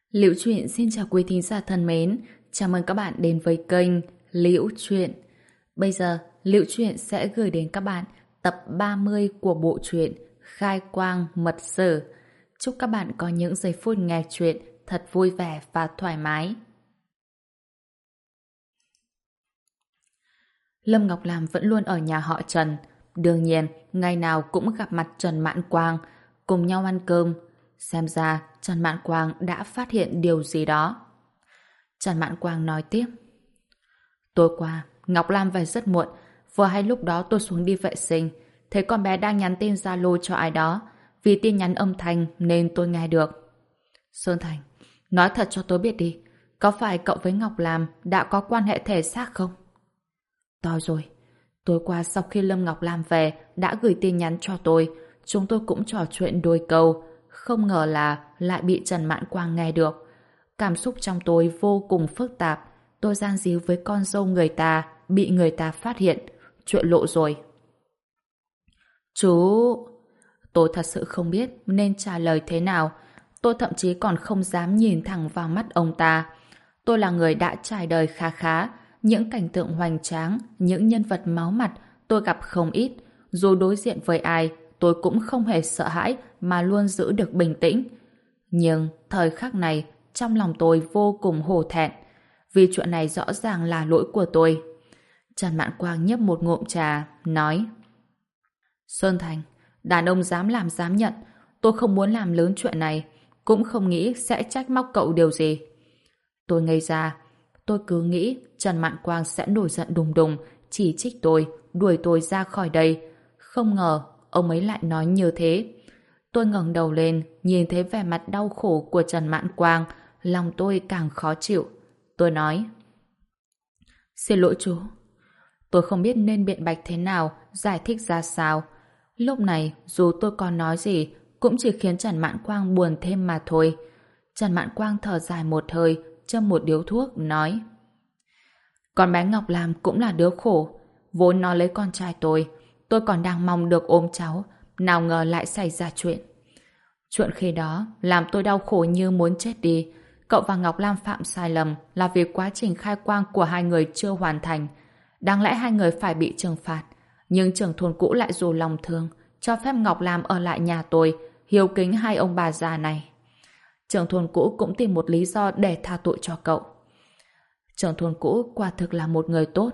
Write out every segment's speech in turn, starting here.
Liễu Chuyện xin chào quý thính giả thân mến, chào mừng các bạn đến với kênh Liễu Chuyện. Bây giờ, Liễu Chuyện sẽ gửi đến các bạn tập 30 của bộ truyện Khai Quang Mật Sử. Chúc các bạn có những giây phút nghe chuyện thật vui vẻ và thoải mái. Lâm Ngọc Lam vẫn luôn ở nhà họ Trần. Đương nhiên, ngày nào cũng gặp mặt Trần Mạn Quang, cùng nhau ăn cơm. Xem ra Trần Mạn Quang đã phát hiện điều gì đó. Trần Mạn Quang nói tiếp. Tối qua, Ngọc Lam về rất muộn. Vừa hay lúc đó tôi xuống đi vệ sinh, thấy con bé đang nhắn tin Zalo cho ai đó. Vì tin nhắn âm thanh nên tôi nghe được. Sơn Thành, nói thật cho tôi biết đi, có phải cậu với Ngọc Lam đã có quan hệ thể xác không? Tôi rồi. Tối qua sau khi Lâm Ngọc Lam về đã gửi tin nhắn cho tôi, chúng tôi cũng trò chuyện đôi câu. Không ngờ là lại bị Trần Mạn Quang nghe được. Cảm xúc trong tôi vô cùng phức tạp. Tôi gian díu với con dâu người ta, bị người ta phát hiện. Chuyện lộ rồi. Chú... Tôi thật sự không biết nên trả lời thế nào. Tôi thậm chí còn không dám nhìn thẳng vào mắt ông ta. Tôi là người đã trải đời khá khá. Những cảnh tượng hoành tráng, những nhân vật máu mặt tôi gặp không ít. Dù đối diện với ai, tôi cũng không hề sợ hãi mà luôn giữ được bình tĩnh. Nhưng thời khắc này, trong lòng tôi vô cùng hổ thẹn. Vì chuyện này rõ ràng là lỗi của tôi. Trần Mạn Quang nhấp một ngụm trà, nói: Sơn Thành, đàn ông dám làm dám nhận. Tôi không muốn làm lớn chuyện này, cũng không nghĩ sẽ trách móc cậu điều gì. Tôi ngây ra. Tôi cứ nghĩ Trần Mạn Quang sẽ nổi giận đùng đùng, chỉ trích tôi, đuổi tôi ra khỏi đây. Không ngờ ông ấy lại nói như thế. Tôi ngẩng đầu lên, nhìn thấy vẻ mặt đau khổ của Trần Mạn Quang, lòng tôi càng khó chịu. Tôi nói: Xin lỗi chú. Tôi không biết nên biện bạch thế nào, giải thích ra sao. Lúc này, dù tôi có nói gì, cũng chỉ khiến Trần Mạn Quang buồn thêm mà thôi. Trần Mạn Quang thở dài một hơi, châm một điếu thuốc, nói: Con bé Ngọc Lam cũng là đứa khổ. Vốn nó lấy con trai tôi còn đang mong được ôm cháu, nào ngờ lại xảy ra chuyện. Chuyện khi đó làm tôi đau khổ như muốn chết đi. Cậu và Ngọc Lam phạm sai lầm là vì quá trình khai quang của hai người chưa hoàn thành. Đáng lẽ hai người phải bị trừng phạt, nhưng trưởng thôn cũ lại dù lòng thương, cho phép Ngọc Lam ở lại nhà tôi, hiếu kính hai ông bà già này. Trưởng thôn cũ cũng tìm một lý do để tha tội cho cậu. Trưởng thôn cũ quả thực là một người tốt.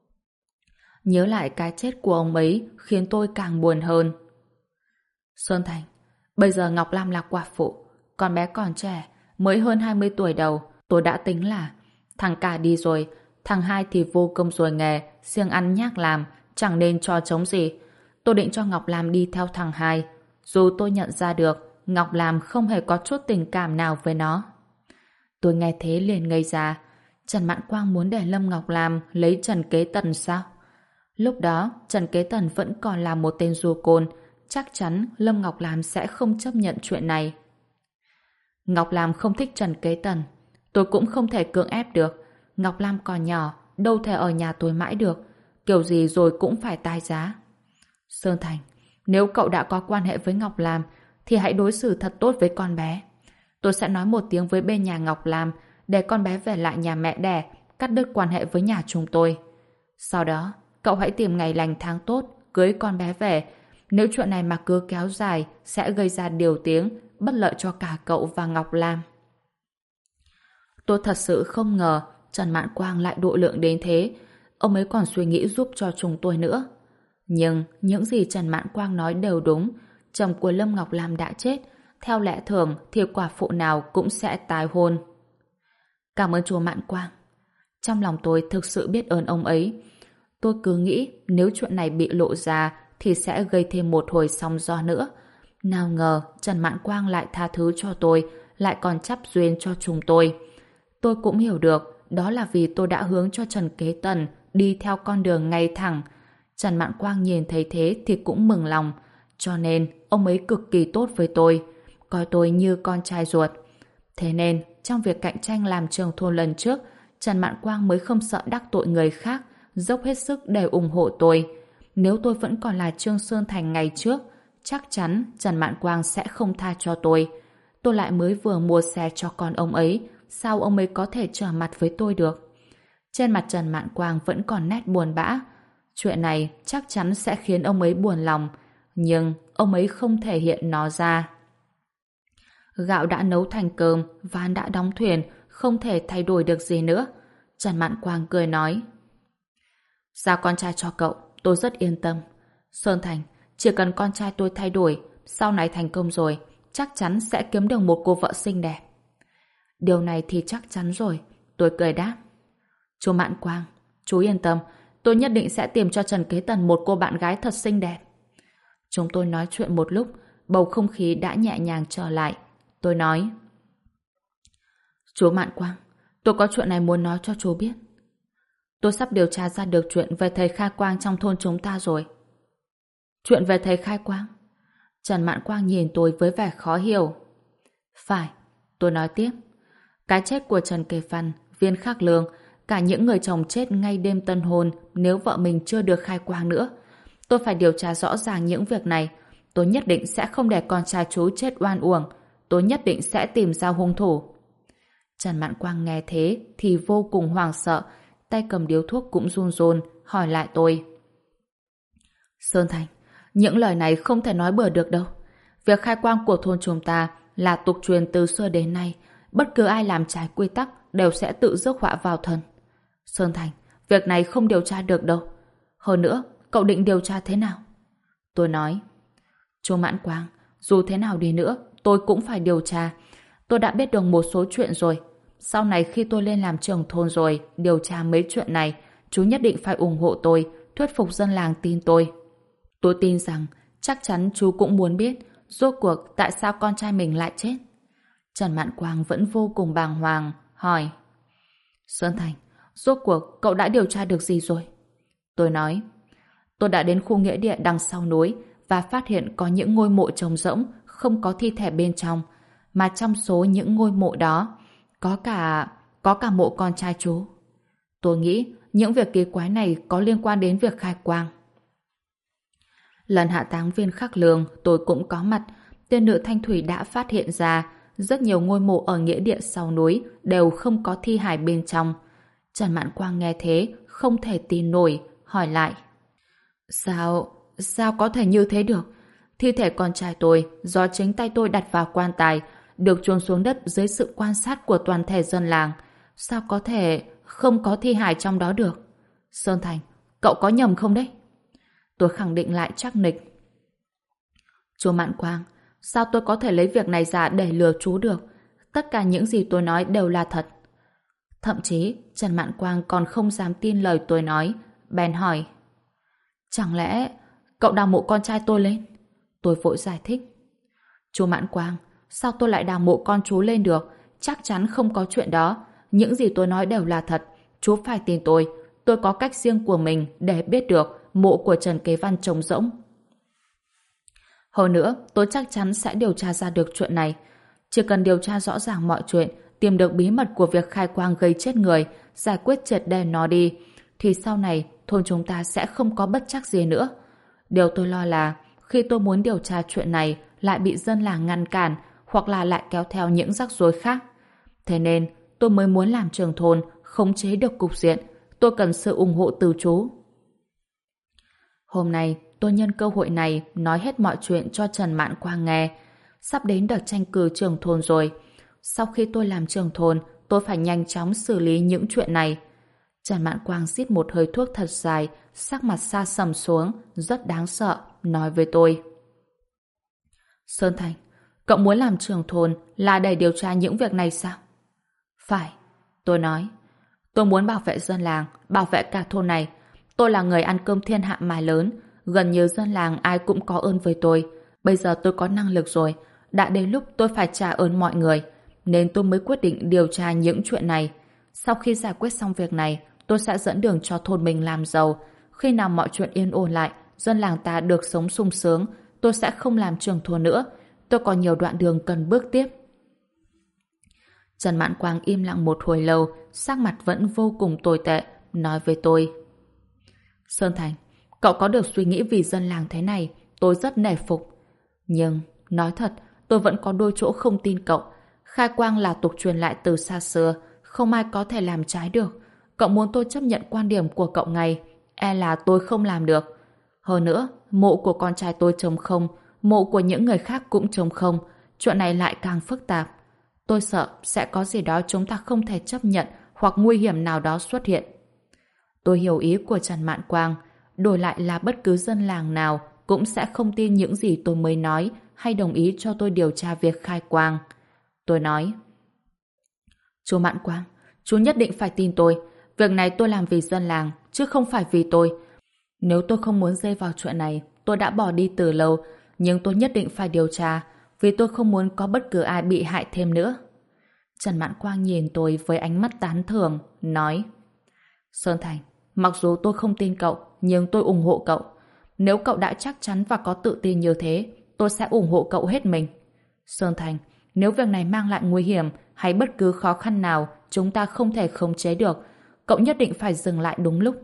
Nhớ lại cái chết của ông ấy khiến tôi càng buồn hơn. Sơn Thành, bây giờ Ngọc Lam là quả phụ, con bé còn trẻ, mới hơn 20 tuổi đầu. Tôi đã tính là thằng cả đi rồi, thằng hai thì vô công rồi nghề, siêng ăn nhác làm, chẳng nên cho trống gì. Tôi định cho Ngọc Lam đi theo thằng hai. Dù tôi nhận ra được Ngọc Lam không hề có chút tình cảm nào với nó. Tôi nghe thế liền ngây ra. Trần Mạn Quang muốn để Lâm Ngọc Lam lấy Trần Kế Tần sao? Lúc đó Trần Kế Tần vẫn còn là một tên rùa côn, chắc chắn Lâm Ngọc Lam sẽ không chấp nhận chuyện này. Ngọc Lam không thích Trần Kế Tần, tôi cũng không thể cưỡng ép được. Ngọc Lam còn nhỏ, đâu thể ở nhà tôi mãi được, kiểu gì rồi cũng phải tái giá. Sơn Thành, nếu cậu đã có quan hệ với Ngọc Lam thì hãy đối xử thật tốt với con bé. Tôi sẽ nói một tiếng với bên nhà Ngọc Lam để con bé về lại nhà mẹ đẻ, cắt đứt quan hệ với nhà chúng tôi. Sau đó cậu hãy tìm ngày lành tháng tốt cưới con bé về. Nếu chuyện này mà cứ kéo dài sẽ gây ra điều tiếng bất lợi cho cả cậu và Ngọc Lam. Tôi thật sự không ngờ Trần Mạn Quang lại độ lượng đến thế. Ông ấy còn suy nghĩ giúp cho chúng tôi nữa. Nhưng những gì Trần Mạn Quang nói đều đúng. Chồng của Lâm Ngọc Lam đã chết. Theo lẽ thường thì quả phụ nào cũng sẽ tái hôn. Cảm ơn chú Mạn Quang. Trong lòng tôi thực sự biết ơn ông ấy. Tôi cứ nghĩ nếu chuyện này bị lộ ra thì sẽ gây thêm một hồi sóng gió nữa. Nào ngờ Trần Mạn Quang lại tha thứ cho tôi, lại còn chắp duyên cho chúng tôi. Tôi cũng hiểu được đó là vì tôi đã hướng cho Trần Kế Tần đi theo con đường ngay thẳng. Trần Mạn Quang nhìn thấy thế thì cũng mừng lòng, cho nên ông ấy cực kỳ tốt với tôi, coi tôi như con trai ruột. Thế nên trong việc cạnh tranh làm trưởng thôn lần trước, Trần Mạn Quang mới không sợ đắc tội người khác, dốc hết sức để ủng hộ tôi. Nếu tôi vẫn còn là Trương Sơn Thành ngày trước, chắc chắn Trần Mạn Quang sẽ không tha cho tôi. Tôi lại mới vừa mua xe cho con ông ấy, sao ông ấy có thể trở mặt với tôi được? Trên mặt Trần Mạn Quang vẫn còn nét buồn bã. Chuyện này chắc chắn sẽ khiến ông ấy buồn lòng, nhưng ông ấy không thể hiện nó ra. Gạo đã nấu thành cơm, ván đã đóng thuyền, không thể thay đổi được gì nữa. Trần Mạn Quang cười nói: giao con trai cho cậu, tôi rất yên tâm. Sơn Thành, chỉ cần con trai tôi thay đổi, sau này thành công rồi, chắc chắn sẽ kiếm được một cô vợ xinh đẹp. Điều này thì chắc chắn rồi, tôi cười đáp. Chú Mạn Quang, chú yên tâm, tôi nhất định sẽ tìm cho Trần Kế Tần một cô bạn gái thật xinh đẹp. Chúng tôi nói chuyện một lúc, bầu không khí đã nhẹ nhàng trở lại. Tôi nói: chú Mạn Quang, tôi có chuyện này muốn nói cho chú biết. Tôi sắp điều tra ra được chuyện về thầy Khai Quang trong thôn chúng ta rồi. Chuyện về thầy Khai Quang? Trần Mạn Quang nhìn tôi với vẻ khó hiểu. Phải, tôi nói tiếp. Cái chết của Trần Kế Văn, Viên Khắc Lương, cả những người chồng chết ngay đêm tân hôn nếu vợ mình chưa được khai quang nữa. Tôi phải điều tra rõ ràng những việc này. Tôi nhất định sẽ không để con trai chú chết oan uổng. Tôi nhất định sẽ tìm ra hung thủ. Trần Mạn Quang nghe thế thì vô cùng hoảng sợ, tay cầm điếu thuốc cũng run run, hỏi lại tôi. Sơn Thành, những lời này không thể nói bừa được đâu. Việc khai quang của thôn chúng ta là tục truyền từ xưa đến nay. Bất cứ ai làm trái quy tắc đều sẽ tự rước họa vào thân. Sơn Thành, việc này không điều tra được đâu. Hơn nữa, cậu định điều tra thế nào? Tôi nói: chú Mạn Quang, dù thế nào đi nữa, tôi cũng phải điều tra. Tôi đã biết được một số chuyện rồi. Sau này khi tôi lên làm trưởng thôn rồi, điều tra mấy chuyện này, chú nhất định phải ủng hộ tôi, thuyết phục dân làng tin tôi. Tôi tin rằng chắc chắn chú cũng muốn biết rốt cuộc tại sao con trai mình lại chết. Trần Mạn Quang vẫn vô cùng bàng hoàng, hỏi: Sơn Thành, rốt cuộc cậu đã điều tra được gì rồi? Tôi nói: tôi đã đến khu nghĩa địa đằng sau núi và phát hiện có những ngôi mộ trống rỗng, không có thi thể bên trong. Mà trong số những ngôi mộ đó, có cả mộ con trai chú. Tôi nghĩ những việc kỳ quái này có liên quan đến việc khai quang. Lần hạ táng Viên Khắc Lương tôi cũng có mặt. Tiên nữ Thanh Thủy đã phát hiện ra rất nhiều ngôi mộ ở nghĩa địa sau núi đều không có thi hài bên trong. Trần Mạn Quang nghe thế không thể tin nổi, hỏi lại: Sao có thể như thế được? Thi thể con trai tôi do chính tay tôi đặt vào quan tài, được chôn xuống đất dưới sự quan sát của toàn thể dân làng. Sao có thể không có thi hài trong đó được? Sơn Thành, cậu có nhầm không đấy? Tôi khẳng định lại chắc nịch. Chú Mạn Quang, sao tôi có thể lấy việc này ra để lừa chú được? Tất cả những gì tôi nói đều là thật. Thậm chí Trần Mạn Quang còn không dám tin lời tôi nói, bèn hỏi: chẳng lẽ cậu đào mộ con trai tôi lên? Tôi vội giải thích: chú Mạn Quang, sao tôi lại đào mộ con chú lên được? Chắc chắn không có chuyện đó. Những gì tôi nói đều là thật. Chú phải tin tôi. Tôi có cách riêng của mình để biết được mộ của Trần Kế Văn trống rỗng. Hơn nữa, tôi chắc chắn sẽ điều tra ra được chuyện này. Chỉ cần điều tra rõ ràng mọi chuyện, tìm được bí mật của việc khai quang gây chết người, giải quyết triệt để nó đi, thì sau này thôn chúng ta sẽ không có bất trắc gì nữa. Điều tôi lo là khi tôi muốn điều tra chuyện này lại bị dân làng ngăn cản hoặc là lại kéo theo những rắc rối khác. Thế nên tôi mới muốn làm trưởng thôn, khống chế được cục diện. Tôi cần sự ủng hộ từ chú. Hôm nay tôi nhân cơ hội này nói hết mọi chuyện cho Trần Mạn Quang nghe. Sắp đến đợt tranh cử trưởng thôn rồi. Sau khi tôi làm trưởng thôn, tôi phải nhanh chóng xử lý những chuyện này. Trần Mạn Quang rít một hơi thuốc thật dài, sắc mặt sa sầm xuống, rất đáng sợ, nói với tôi: Sơn Thành, cậu muốn làm trưởng thôn là để điều tra những việc này sao? Phải, tôi nói. Tôi muốn bảo vệ dân làng, bảo vệ cả thôn này. Tôi là người ăn cơm thiên hạ mài lớn, gần như dân làng ai cũng có ơn với tôi. Bây giờ tôi có năng lực rồi, đã đến lúc tôi phải trả ơn mọi người, nên tôi mới quyết định điều tra những chuyện này. Sau khi giải quyết xong việc này, tôi sẽ dẫn đường cho thôn mình làm giàu. Khi nào mọi chuyện yên ổn lại, dân làng ta được sống sung sướng, tôi sẽ không làm trưởng thôn nữa. Tôi còn nhiều đoạn đường cần bước tiếp. Trần Mạn Quang im lặng một hồi lâu, sắc mặt vẫn vô cùng tồi tệ, nói với tôi: Sơn Thành, cậu có được suy nghĩ vì dân làng thế này, tôi rất nể phục. Nhưng, nói thật, tôi vẫn có đôi chỗ không tin cậu. Khai quang là tục truyền lại từ xa xưa, không ai có thể làm trái được. Cậu muốn tôi chấp nhận quan điểm của cậu ngay, e là tôi không làm được. Hơn nữa, mộ của con trai tôi trống không, mộ của những người khác cũng trống không. Chuyện này lại càng phức tạp. Tôi sợ sẽ có gì đó chúng ta không thể chấp nhận hoặc nguy hiểm nào đó xuất hiện. Tôi hiểu ý của Trần Mạn Quang. Đổi lại là bất cứ dân làng nào cũng sẽ không tin những gì tôi mới nói hay đồng ý cho tôi điều tra việc khai quang. Tôi nói: Chú Mạn Quang, chú nhất định phải tin tôi. Việc này tôi làm vì dân làng, chứ không phải vì tôi. Nếu tôi không muốn dây vào chuyện này, tôi đã bỏ đi từ lâu, nhưng tôi nhất định phải điều tra, vì tôi không muốn có bất cứ ai bị hại thêm nữa. Trần Mạn Quang nhìn tôi với ánh mắt tán thưởng, nói: Sơn Thành, mặc dù tôi không tin cậu, nhưng tôi ủng hộ cậu. Nếu cậu đã chắc chắn và có tự tin như thế, tôi sẽ ủng hộ cậu hết mình. Sơn Thành, nếu việc này mang lại nguy hiểm hay bất cứ khó khăn nào chúng ta không thể khống chế được, cậu nhất định phải dừng lại đúng lúc.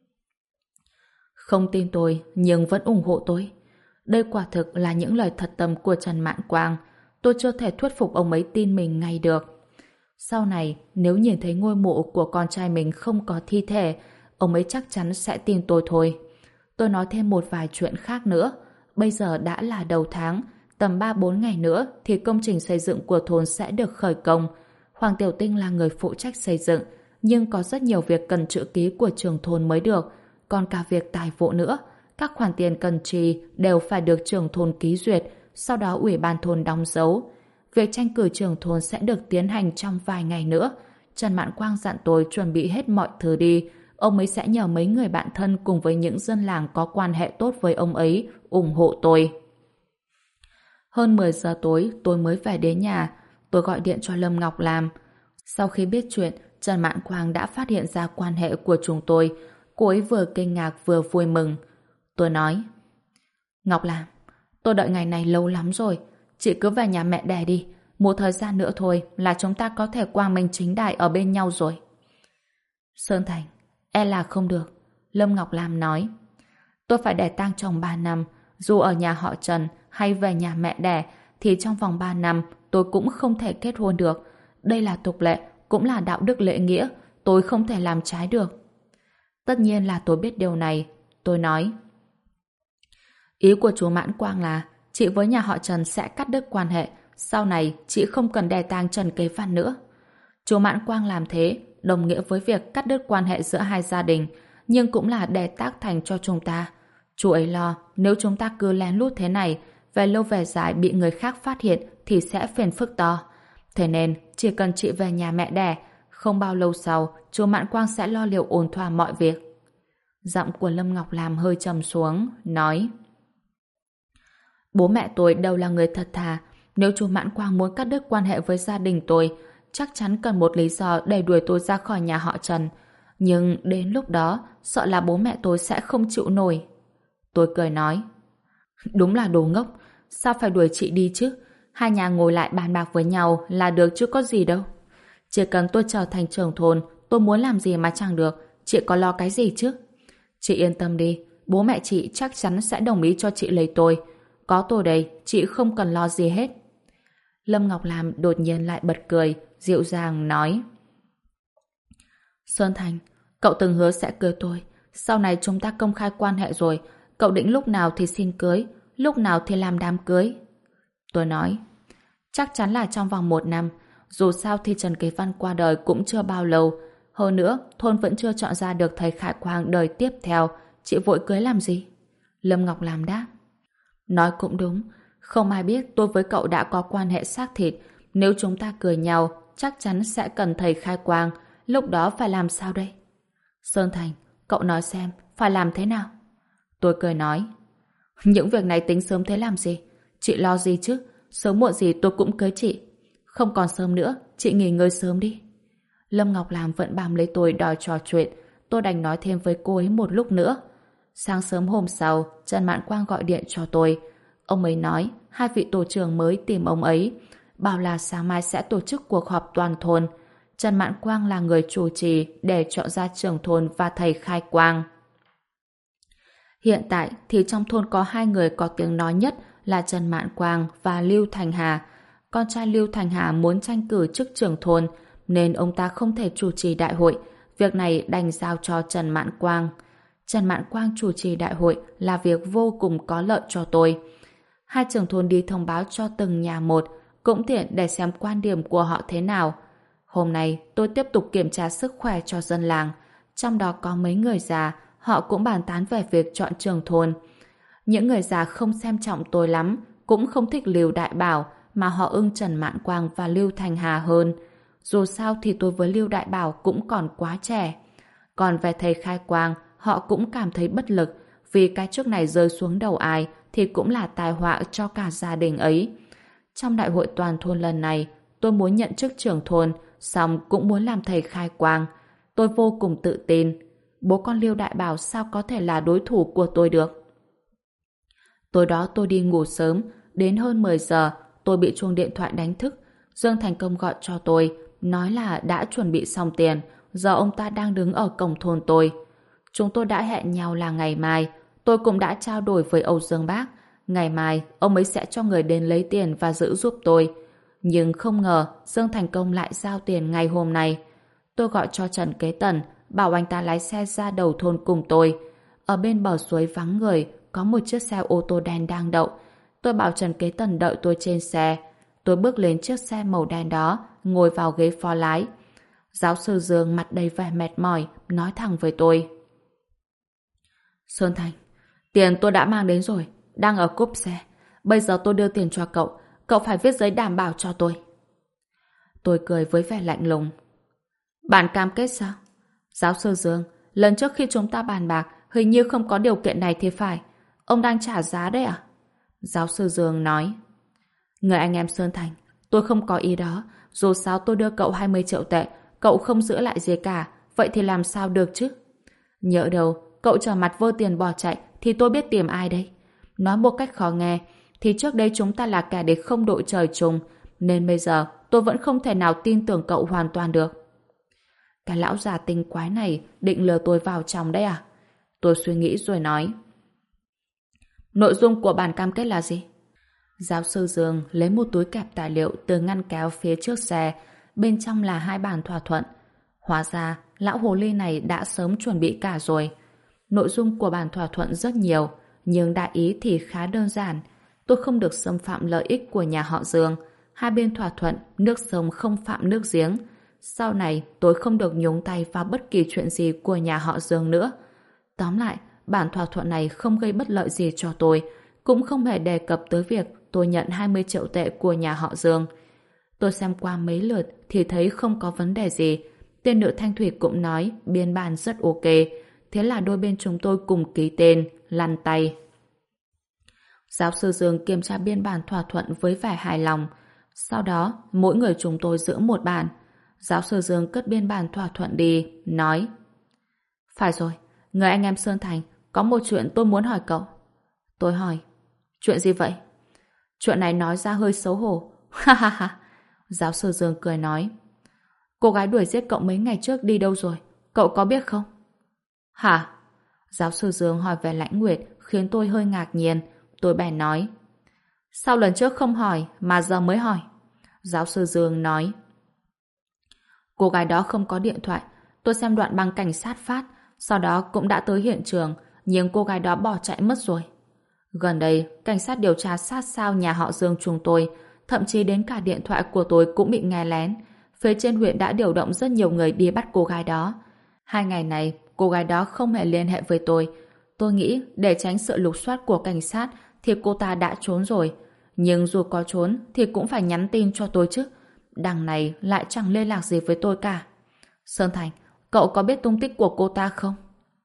Không tin tôi, nhưng vẫn ủng hộ tôi. Đây quả thực là những lời thật tâm của Trần Mạn Quang. Tôi chưa thể thuyết phục ông ấy tin mình ngay được. Sau này, nếu nhìn thấy ngôi mộ của con trai mình không có thi thể, ông ấy chắc chắn sẽ tin tôi thôi. Tôi nói thêm một vài chuyện khác nữa. Bây giờ đã là đầu tháng, tầm 3-4 ngày nữa thì công trình xây dựng của thôn sẽ được khởi công. Hoàng Tiểu Tinh là người phụ trách xây dựng, nhưng có rất nhiều việc cần chữ ký của trưởng thôn mới được, còn cả việc tài vụ nữa. Các khoản tiền cần chi đều phải được trưởng thôn ký duyệt, sau đó ủy ban thôn đóng dấu. Việc tranh cử trưởng thôn sẽ được tiến hành trong vài ngày nữa. Trần Mạn Quang dặn tôi chuẩn bị hết mọi thứ đi. Ông ấy sẽ nhờ mấy người bạn thân cùng với những dân làng có quan hệ tốt với ông ấy ủng hộ tôi. Hơn 10 giờ tối tôi mới về đến nhà. Tôi gọi điện cho Lâm Ngọc Lam. Sau khi biết chuyện, Trần Mạn Quang đã phát hiện ra quan hệ của chúng tôi. Cô ấy vừa kinh ngạc vừa vui mừng. Tôi nói: Ngọc Lam, tôi đợi ngày này lâu lắm rồi. Chị cứ về nhà mẹ đẻ đi. Một thời gian nữa thôi là chúng ta có thể quang minh chính đại ở bên nhau rồi. Sơn Thành, e là không được. Lâm Ngọc Lam nói: Tôi phải đẻ tang chồng 3 năm. Dù ở nhà họ Trần hay về nhà mẹ đẻ thì trong vòng 3 năm tôi cũng không thể kết hôn được. Đây là tục lệ, cũng là đạo đức lễ nghĩa. Tôi không thể làm trái được. Tất nhiên là tôi biết điều này. Tôi nói: Ý của chú Mãn Quang là chị với nhà họ Trần sẽ cắt đứt quan hệ. Sau này chị không cần đẻ tang Trần Kế Văn nữa. Chú Mãn Quang làm thế đồng nghĩa với việc cắt đứt quan hệ giữa hai gia đình, nhưng cũng là để tác thành cho chúng ta. Chú ấy lo nếu chúng ta cứ lén lút thế này, về lâu về dài bị người khác phát hiện thì sẽ phiền phức to. Thế nên chỉ cần chị về nhà mẹ đẻ, không bao lâu sau chú Mãn Quang sẽ lo liệu ổn thỏa mọi việc. Giọng của Lâm Ngọc Lam hơi trầm xuống, nói: Bố mẹ tôi đều là người thật thà. Nếu chú Mãn Quang muốn cắt đứt quan hệ với gia đình tôi, chắc chắn cần một lý do để đuổi tôi ra khỏi nhà họ Trần. Nhưng đến lúc đó, sợ là bố mẹ tôi sẽ không chịu nổi. Tôi cười nói: Đúng là đồ ngốc. Sao phải đuổi chị đi chứ? Hai nhà ngồi lại bàn bạc với nhau là được chứ có gì đâu. Chỉ cần tôi trở thành trưởng thôn, tôi muốn làm gì mà chẳng được. Chị có lo cái gì chứ? Chị yên tâm đi, bố mẹ chị chắc chắn sẽ đồng ý cho chị lấy tôi. Có tôi đây, chị không cần lo gì hết. Lâm Ngọc Lam đột nhiên lại bật cười, dịu dàng nói: Sơn Thành, cậu từng hứa sẽ cưới tôi. Sau này chúng ta công khai quan hệ rồi, cậu định lúc nào thì xin cưới, lúc nào thì làm đám cưới. Tôi nói: Chắc chắn là trong vòng 1 năm. Dù sao thì Trần Kế Văn qua đời cũng chưa bao lâu. Hơn nữa, thôn vẫn chưa chọn ra được thầy Khải Quang đời tiếp theo. Chị vội cưới làm gì? Lâm Ngọc Lam đáp: Nói cũng đúng. Không ai biết tôi với cậu đã có quan hệ xác thịt. Nếu chúng ta cưới nhau, chắc chắn sẽ cần thầy khai quang. Lúc đó phải làm sao đây? Sơn Thành, cậu nói xem, phải làm thế nào? Tôi cười nói: Những việc này tính sớm thế làm gì? Chị lo gì chứ? Sớm muộn gì tôi cũng cưới chị. Không còn sớm nữa, chị nghỉ ngơi sớm đi. Lâm Ngọc Lam vẫn bám lấy tôi đòi trò chuyện. Tôi đành nói thêm với cô ấy một lúc nữa. Sáng sớm hôm sau, Trần Mạn Quang gọi điện cho tôi. Ông ấy nói 2 vị tổ trưởng mới tìm ông ấy, bảo là sáng mai sẽ tổ chức cuộc họp toàn thôn. Trần Mạn Quang là người chủ trì để chọn ra trưởng thôn và thầy khai quang. Hiện tại thì trong thôn có 2 người có tiếng nói nhất là Trần Mạn Quang và Lưu Thành Hà. Con trai Lưu Thành Hà muốn tranh cử chức trưởng thôn, nên ông ta không thể chủ trì đại hội. Việc này đành giao cho Trần Mạn Quang. Trần Mạn Quang chủ trì đại hội là việc vô cùng có lợi cho tôi. Hai trưởng thôn đi thông báo cho từng nhà một, cũng tiện để xem quan điểm của họ thế nào. Hôm nay tôi tiếp tục kiểm tra sức khỏe cho dân làng. Trong đó có mấy người già, họ cũng bàn tán về việc chọn trưởng thôn. Những người già không xem trọng tôi lắm, cũng không thích Lưu Đại Bảo, mà họ ưng Trần Mạn Quang và Lưu Thành Hà hơn. Dù sao thì tôi với Lưu Đại Bảo cũng còn quá trẻ. Còn về thầy Khai Quang, họ cũng cảm thấy bất lực, vì cái chức này rơi xuống đầu ai thì cũng là tai họa cho cả gia đình ấy. Trong đại hội toàn thôn lần này, tôi muốn nhận chức trưởng thôn, xong cũng muốn làm thầy Khai Quang. Tôi vô cùng tự tin. Bố con Lưu Đại Bảo sao có thể là đối thủ của tôi được? Tối đó tôi đi ngủ sớm, đến hơn 10 giờ, tôi bị chuông điện thoại đánh thức. Dương Thành Công gọi cho tôi, nói là đã chuẩn bị xong tiền, giờ ông ta đang đứng ở cổng thôn tôi. Chúng tôi đã hẹn nhau là ngày mai, tôi cũng đã trao đổi với Âu Dương Bác. Ngày mai, ông ấy sẽ cho người đến lấy tiền và giữ giúp tôi. Nhưng không ngờ, Dương Thành Công lại giao tiền ngày hôm nay. Tôi gọi cho Trần Kế Tần, bảo anh ta lái xe ra đầu thôn cùng tôi. Ở bên bờ suối vắng người, có một chiếc xe ô tô đen đang đậu. Tôi bảo Trần Kế Tần đợi tôi trên xe. Tôi bước lên chiếc xe màu đen đó, ngồi vào ghế phó lái. Giáo sư Dương mặt đầy vẻ mệt mỏi, nói thẳng với tôi. Sơn Thành, tiền tôi đã mang đến rồi, đang ở cốp xe. Bây giờ tôi đưa tiền cho cậu, cậu phải viết giấy đảm bảo cho tôi. Tôi cười với vẻ lạnh lùng. Bản cam kết sao? Giáo sư Dương, lần trước khi chúng ta bàn bạc, hình như không có điều kiện này thì phải. Ông đang trả giá đấy à? Giáo sư Dương nói. Người anh em Sơn Thành, tôi không có ý đó. Dù sao tôi đưa cậu 20 triệu tệ, cậu không giữ lại gì cả, vậy thì làm sao được chứ? Nhỡ đâu, cậu trở mặt vô tiền bỏ chạy, thì tôi biết tìm ai đây? Nói một cách khó nghe, thì trước đây chúng ta là kẻ địch không đội trời chung, nên bây giờ tôi vẫn không thể nào tin tưởng cậu hoàn toàn được. Cái lão già tinh quái này định lừa tôi vào trong đấy à? Tôi suy nghĩ rồi nói. Nội dung của bản cam kết là gì? Giáo sư Dương lấy một túi kẹp tài liệu từ ngăn kéo phía trước xe, bên trong là 2 bản thỏa thuận. Hóa ra, lão hồ ly này đã sớm chuẩn bị cả rồi. Nội dung của bản thỏa thuận rất nhiều, nhưng đại ý thì khá đơn giản. Tôi không được xâm phạm lợi ích của nhà họ Dương. Hai bên thỏa thuận nước sông không phạm nước giếng. Sau này tôi không được nhúng tay vào bất kỳ chuyện gì của nhà họ Dương nữa. Tóm lại, bản thỏa thuận này không gây bất lợi gì cho tôi, cũng không hề đề cập tới việc tôi nhận 20 triệu tệ của nhà họ Dương. Tôi xem qua mấy lượt thì thấy không có vấn đề gì. Tên nữ thanh thủy cũng nói biên bản rất ok. Thế là đôi bên chúng tôi cùng ký tên, lăn tay. Giáo sư Dương kiểm tra biên bản thỏa thuận với vẻ hài lòng. Sau đó, mỗi người chúng tôi giữ một bản. Giáo sư Dương cất biên bản thỏa thuận đi, nói: Phải rồi, người anh em Sơn Thành, có một chuyện tôi muốn hỏi cậu. Tôi hỏi: Chuyện gì vậy? Chuyện này nói ra hơi xấu hổ. Ha ha ha. Giáo sư Dương cười nói: Cô gái đuổi giết cậu mấy ngày trước đi đâu rồi? Cậu có biết không? Hả? Giáo sư Dương hỏi về Lãnh Nguyệt khiến tôi hơi ngạc nhiên. Tôi bèn nói: Sao lần trước không hỏi mà giờ mới hỏi? Giáo sư Dương nói: Cô gái đó không có điện thoại. Tôi xem đoạn băng cảnh sát phát, sau đó cũng đã tới hiện trường, nhưng cô gái đó bỏ chạy mất rồi. Gần đây, cảnh sát điều tra sát sao nhà họ Dương chúng tôi, thậm chí đến cả điện thoại của tôi cũng bị nghe lén. Phía trên huyện đã điều động rất nhiều người đi bắt cô gái đó. 2 ngày này, cô gái đó không hề liên hệ với tôi. Tôi nghĩ để tránh sự lục soát của cảnh sát thì cô ta đã trốn rồi. Nhưng dù có trốn thì cũng phải nhắn tin cho tôi chứ. Đằng này lại chẳng liên lạc gì với tôi cả. Sơn Thành, cậu có biết tung tích của cô ta không?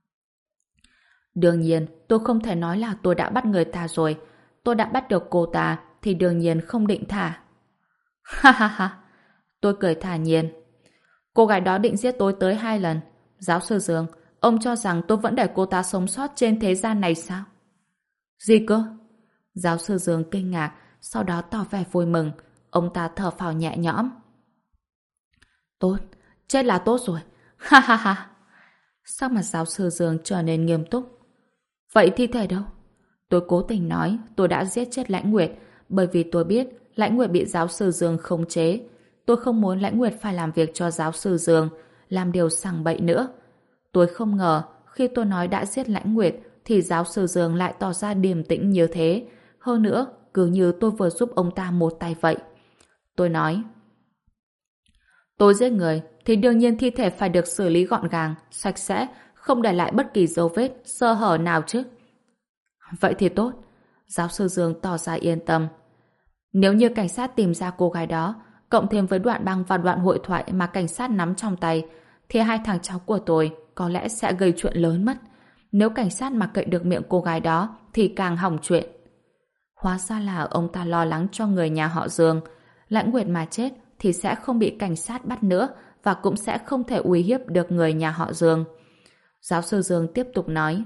Đương nhiên, tôi không thể nói là tôi đã bắt người ta rồi. Tôi đã bắt được cô ta thì đương nhiên không định thả. Ha ha ha. Tôi cười thản nhiên. Cô gái đó định giết tôi tới 2 lần. Giáo sư Dương, ông cho rằng tôi vẫn để cô ta sống sót trên thế gian này sao? Gì cơ? Giáo sư Dương kinh ngạc, sau đó tỏ vẻ vui mừng. Ông ta thở phào nhẹ nhõm. Tốt, chết là tốt rồi. Ha ha ha. Sắc mặt giáo sư Dương trở nên nghiêm túc. Vậy thi thể đâu? Tôi cố tình nói tôi đã giết chết Lãnh Nguyệt bởi vì tôi biết Lãnh Nguyệt bị giáo sư Dương khống chế. Tôi không muốn Lãnh Nguyệt phải làm việc cho giáo sư Dương, làm điều sằng bậy nữa. Tôi không ngờ khi tôi nói đã giết Lãnh Nguyệt thì giáo sư Dương lại tỏ ra điềm tĩnh như thế. Hơn nữa, cứ như tôi vừa giúp ông ta một tay vậy. Tôi nói, tôi giết người thì đương nhiên thi thể phải được xử lý gọn gàng, sạch sẽ, không để lại bất kỳ dấu vết, sơ hở nào chứ. Vậy thì tốt. Giáo sư Dương tỏ ra yên tâm. Nếu như cảnh sát tìm ra cô gái đó, cộng thêm với đoạn băng và đoạn hội thoại mà cảnh sát nắm trong tay, thì hai thằng cháu của tôi có lẽ sẽ gây chuyện lớn mất. Nếu cảnh sát mà cậy được miệng cô gái đó thì càng hỏng chuyện. Hóa ra là ông ta lo lắng cho người nhà họ Dương. Lãnh Nguyệt mà chết thì sẽ không bị cảnh sát bắt nữa và cũng sẽ không thể uy hiếp được người nhà họ Dương. Giáo sư Dương tiếp tục nói,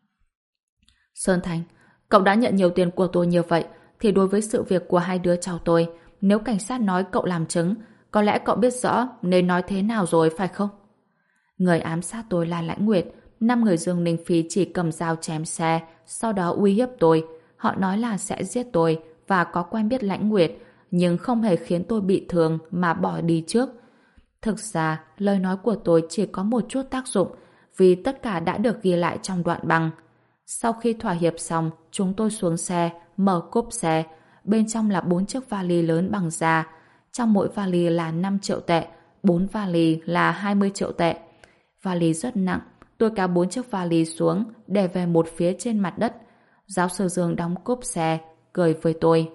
Sơn Thành, cậu đã nhận nhiều tiền của tôi như vậy thì đối với sự việc của hai đứa cháu tôi, nếu cảnh sát nói cậu làm chứng, có lẽ cậu biết rõ nên nói thế nào rồi phải không? Người ám sát tôi là Lãnh Nguyệt. 5 người Dương Ninh Phi chỉ cầm dao chém xe, sau đó uy hiếp tôi. Họ nói là sẽ giết tôi và có quen biết Lãnh Nguyệt, nhưng không hề khiến tôi bị thương mà bỏ đi trước. Thực ra, lời nói của tôi chỉ có một chút tác dụng vì tất cả đã được ghi lại trong đoạn băng. Sau khi thỏa hiệp xong, chúng tôi xuống xe, mở cốp xe. Bên trong là 4 chiếc vali lớn bằng da. Trong mỗi vali là 5 triệu tệ, 4 vali là 20 triệu tệ. Vali rất nặng, tôi kéo 4 chiếc vali xuống, để về một phía trên mặt đất. Giáo sư Dương đóng cốp xe, cười với tôi.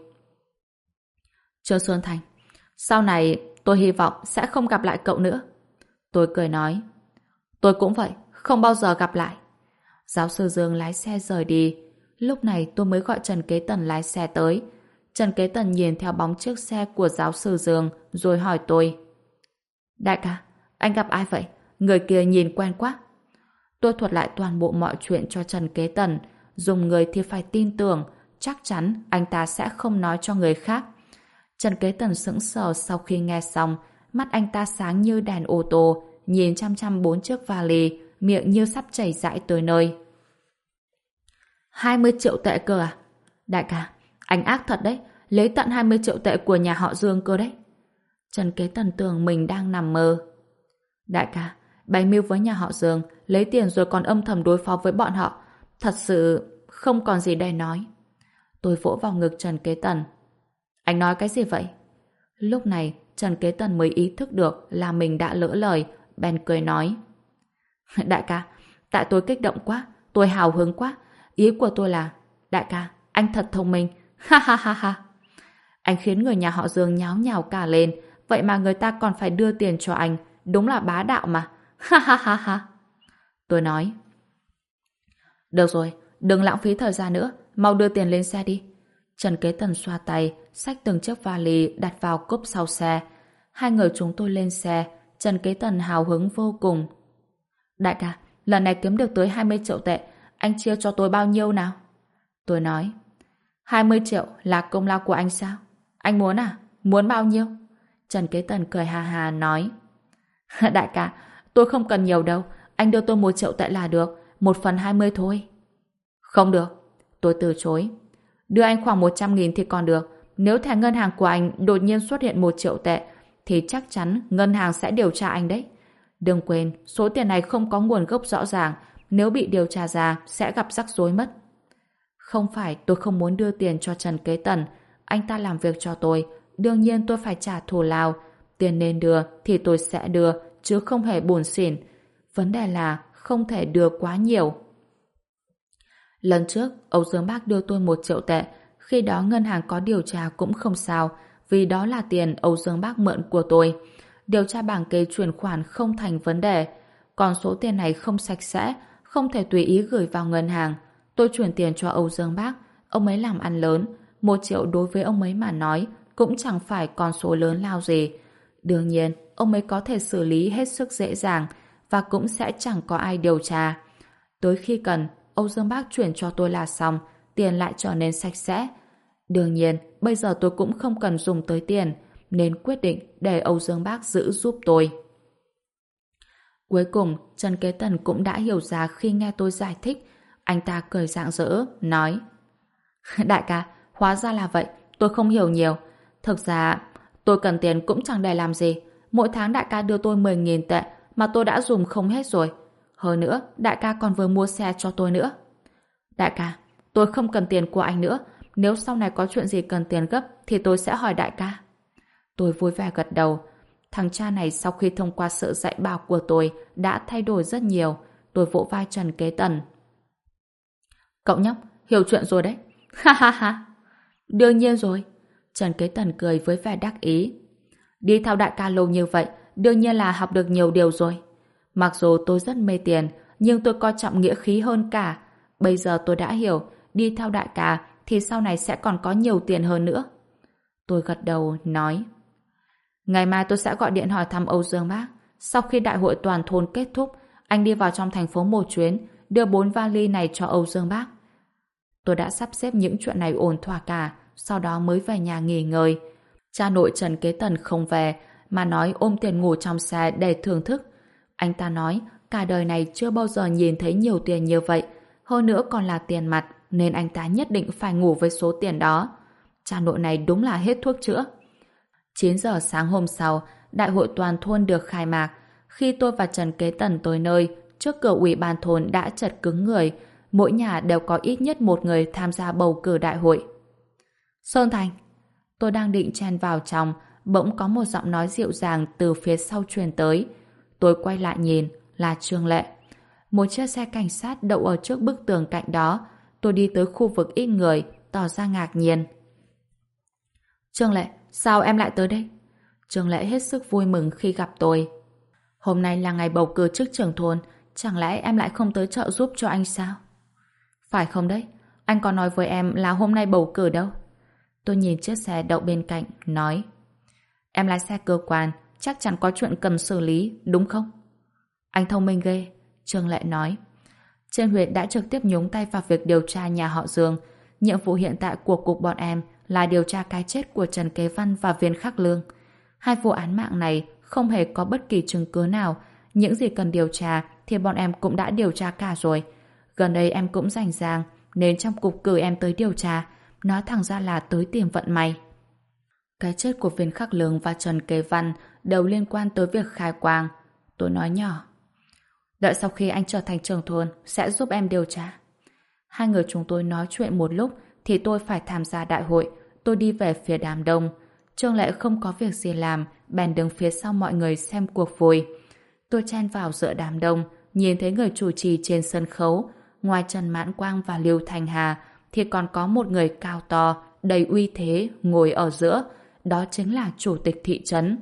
Trương Xuân Thành, sau này tôi hy vọng sẽ không gặp lại cậu nữa. Tôi cười nói, tôi cũng vậy, không bao giờ gặp lại. Giáo sư Dương lái xe rời đi. Lúc này tôi mới gọi Trần Kế Tần lái xe tới. Trần Kế Tần nhìn theo bóng chiếc xe của giáo sư Dương rồi hỏi tôi, đại ca, anh gặp ai vậy? Người kia nhìn quen quá. Tôi thuật lại toàn bộ mọi chuyện cho Trần Kế Tần. Dùng người thì phải tin tưởng, chắc chắn anh ta sẽ không nói cho người khác. Trần Kế Tần sững sờ sau khi nghe xong, mắt anh ta sáng như đèn ô tô, nhìn chăm chăm 4 chiếc vali, miệng như sắp chảy rãi tới nơi. 20 triệu tệ cơ à? Đại ca, anh ác thật đấy, lấy tận 20 triệu tệ của nhà họ Dương cơ đấy. Trần Kế Tần tưởng mình đang nằm mơ. Đại ca, bày mưu với nhà họ Dương, lấy tiền rồi còn âm thầm đối phó với bọn họ. Thật sự không còn gì để nói. Tôi vỗ vào ngực Trần Kế Tần. Anh nói cái gì vậy? Lúc này, Trần Kế Tần mới ý thức được là mình đã lỡ lời, bèn cười nói. Đại ca, tại tôi kích động quá, tôi hào hứng quá. Ý của tôi là, đại ca, anh thật thông minh. Ha ha ha ha. Anh khiến người nhà họ Dương nháo nhào cả lên, vậy mà người ta còn phải đưa tiền cho anh. Đúng là bá đạo mà. Ha ha ha ha. Tôi nói. Được rồi, đừng lãng phí thời gian nữa, mau đưa tiền lên xe đi. Trần Kế Tần xoa tay, xách từng chiếc vali đặt vào cốp sau xe. Hai người chúng tôi lên xe, Trần Kế Tần hào hứng vô cùng. Đại ca, lần này kiếm được tới 20 triệu tệ, anh chia cho tôi bao nhiêu nào? Tôi nói, 20 triệu là công lao của anh sao? Anh muốn à? Muốn bao nhiêu? Trần Kế Tần cười hà hà nói, đại ca, tôi không cần nhiều đâu, anh đưa tôi 1 triệu tệ là được, 1/20 thôi. Không được, tôi từ chối. Đưa anh khoảng 100.000 thì còn được, nếu thẻ ngân hàng của anh đột nhiên xuất hiện 1 triệu tệ, thì chắc chắn ngân hàng sẽ điều tra anh đấy. Đừng quên, số tiền này không có nguồn gốc rõ ràng, nếu bị điều tra ra sẽ gặp rắc rối mất. Không phải tôi không muốn đưa tiền cho Trần Kế Tần, anh ta làm việc cho tôi, đương nhiên tôi phải trả thù lao. Tiền nên đưa thì tôi sẽ đưa, chứ không hề buồn xỉn. Vấn đề là không thể đưa quá nhiều. Lần trước, Âu Dương Bác đưa tôi 1 triệu tệ, khi đó ngân hàng có điều tra cũng không sao, vì đó là tiền Âu Dương Bác mượn của tôi. Điều tra bảng kê chuyển khoản không thành vấn đề, còn số tiền này không sạch sẽ, không thể tùy ý gửi vào ngân hàng. Tôi chuyển tiền cho Âu Dương Bác, ông ấy làm ăn lớn, 1 triệu đối với ông ấy mà nói cũng chẳng phải con số lớn lao gì. Đương nhiên, ông ấy có thể xử lý hết sức dễ dàng và cũng sẽ chẳng có ai điều tra. Tới khi cần, Âu Dương Bác chuyển cho tôi là xong, tiền lại trở nên sạch sẽ. Đương nhiên, bây giờ tôi cũng không cần dùng tới tiền, nên quyết định để Âu Dương Bác giữ giúp tôi. Cuối cùng, Trần Kế Tần cũng đã hiểu ra khi nghe tôi giải thích. Anh ta cười rạng rỡ, nói, Đại ca, hóa ra là vậy, tôi không hiểu nhiều. Thực ra, tôi cần tiền cũng chẳng để làm gì. Mỗi tháng đại ca đưa tôi 10.000 tệ mà tôi đã dùng không hết rồi. Hơn nữa, đại ca còn vừa mua xe cho tôi nữa. Đại ca, tôi không cần tiền của anh nữa. Nếu sau này có chuyện gì cần tiền gấp thì tôi sẽ hỏi đại ca. Tôi vui vẻ gật đầu. Thằng cha này sau khi thông qua sự dạy bảo của tôi đã thay đổi rất nhiều. Tôi vỗ vai Trần Kế Tần. Cậu nhóc, hiểu chuyện rồi đấy. Ha ha ha. Đương nhiên rồi. Trần Kế Tần cười với vẻ đắc ý. Đi theo đại ca lâu như vậy, đương nhiên là học được nhiều điều rồi. Mặc dù tôi rất mê tiền, nhưng tôi coi trọng nghĩa khí hơn cả. Bây giờ tôi đã hiểu, đi theo đại ca thì sau này sẽ còn có nhiều tiền hơn nữa. Tôi gật đầu, nói. Ngày mai tôi sẽ gọi điện hỏi thăm Âu Dương bác. Sau khi đại hội toàn thôn kết thúc, anh đi vào trong thành phố một chuyến, đưa 4 vali này cho Âu Dương bác. Tôi đã sắp xếp những chuyện này ổn thỏa cả, sau đó mới về nhà nghỉ ngơi. Cha nội Trần Kế Tần không về, mà nói ôm tiền ngủ trong xe để thưởng thức. Anh ta nói, cả đời này chưa bao giờ nhìn thấy nhiều tiền như vậy, hơn nữa còn là tiền mặt, nên anh ta nhất định phải ngủ với số tiền đó. Cha nội này đúng là hết thuốc chữa. 9 giờ sáng hôm sau, đại hội toàn thôn được khai mạc. Khi tôi và Trần Kế Tần tới nơi, trước cửa ủy ban thôn đã chật cứng người, mỗi nhà đều có ít nhất một người tham gia bầu cử đại hội. Sơn Thành. Tôi đang định chen vào trong, bỗng có một giọng nói dịu dàng từ phía sau truyền tới. Tôi quay lại nhìn, là Trương Lệ. Một chiếc xe cảnh sát đậu ở trước bức tường cạnh đó. Tôi đi tới khu vực ít người, tỏ ra ngạc nhiên. Trương Lệ, sao em lại tới đây? Trương Lệ hết sức vui mừng khi gặp tôi. Hôm nay là ngày bầu cử chức trưởng thôn, chẳng lẽ em lại không tới trợ giúp cho anh sao? Phải không đấy? Anh có nói với em là hôm nay bầu cử đâu. Tôi nhìn chiếc xe đậu bên cạnh, nói. Em lái xe cơ quan, chắc chắn có chuyện cần xử lý, đúng không? Anh thông minh ghê, Trương Lệ nói. Trên huyện đã trực tiếp nhúng tay vào việc điều tra nhà họ Dương. Nhiệm vụ hiện tại của cục bọn em là điều tra cái chết của Trần Kế Văn và Viên Khắc Lương. Hai vụ án mạng này không hề có bất kỳ chứng cứ nào. Những gì cần điều tra thì bọn em cũng đã điều tra cả rồi. Gần đây em cũng rảnh rang, nên trong cục cử em tới điều tra. Nói thẳng ra là tới tìm vận may. Cái chết của Viên Khắc Lương và Trần Kế Văn đều liên quan tới việc khai quang. Tôi nói nhỏ. Đợi sau khi anh trở thành trưởng thôn sẽ giúp em điều tra. Hai người chúng tôi nói chuyện một lúc thì tôi phải tham gia đại hội. Tôi đi về phía đám đông. Trương Lệ không có việc gì làm, bèn đứng phía sau mọi người xem cuộc vui. Tôi chen vào giữa đám đông, nhìn thấy người chủ trì trên sân khấu. Ngoài Trần Mãn Quang và Lưu Thanh Hà thì còn có một người cao to, đầy uy thế ngồi ở giữa. Đó chính là chủ tịch thị trấn.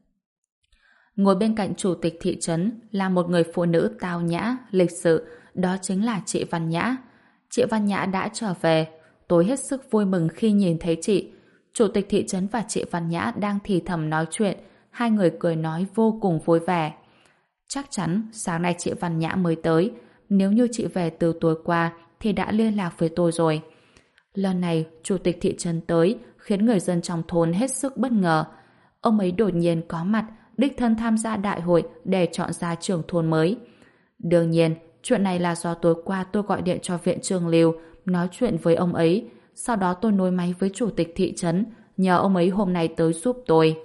Ngồi bên cạnh chủ tịch thị trấn là một người phụ nữ tao nhã, lịch sự. Đó chính là chị Văn Nhã. Chị Văn Nhã đã trở về. Tôi hết sức vui mừng khi nhìn thấy chị. Chủ tịch thị trấn và chị Văn Nhã đang thì thầm nói chuyện. Hai người cười nói vô cùng vui vẻ. Chắc chắn sáng nay chị Văn Nhã mới tới. Nếu như chị về từ tối qua thì đã liên lạc với tôi rồi. Lần này chủ tịch thị trấn tới khiến người dân trong thôn hết sức bất ngờ. Ông ấy đột nhiên có mặt, đích thân tham gia đại hội để chọn ra trưởng thôn mới. Đương nhiên, chuyện này là do tối qua tôi gọi điện cho viện trưởng Lưu nói chuyện với ông ấy. Sau đó tôi nối máy với chủ tịch thị trấn, nhờ ông ấy hôm nay tới giúp tôi.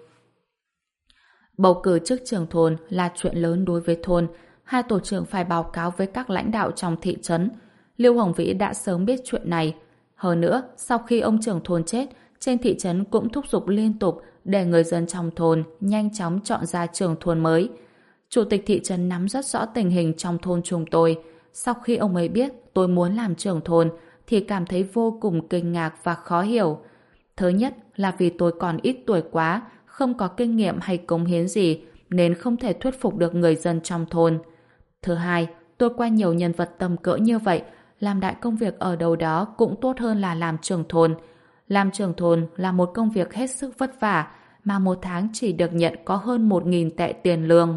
Bầu cử chức trưởng thôn là chuyện lớn đối với thôn. Hai tổ trưởng phải báo cáo với các lãnh đạo trong thị trấn. Lưu Hồng Vĩ đã sớm biết chuyện này. Hơn nữa, sau khi ông trưởng thôn chết, trên thị trấn cũng thúc giục liên tục để người dân trong thôn nhanh chóng chọn ra trưởng thôn mới. Chủ tịch thị trấn nắm rất rõ tình hình trong thôn chúng tôi. Sau khi ông ấy biết tôi muốn làm trưởng thôn thì cảm thấy vô cùng kinh ngạc và khó hiểu. Thứ nhất là vì tôi còn ít tuổi quá, không có kinh nghiệm hay cống hiến gì nên không thể thuyết phục được người dân trong thôn. Thứ hai, tôi qua nhiều nhân vật tầm cỡ như vậy, làm đại công việc ở đâu đó cũng tốt hơn là làm trưởng thôn. Làm trưởng thôn là một công việc hết sức vất vả, mà một tháng chỉ được nhận có hơn 1.000 tệ tiền lương.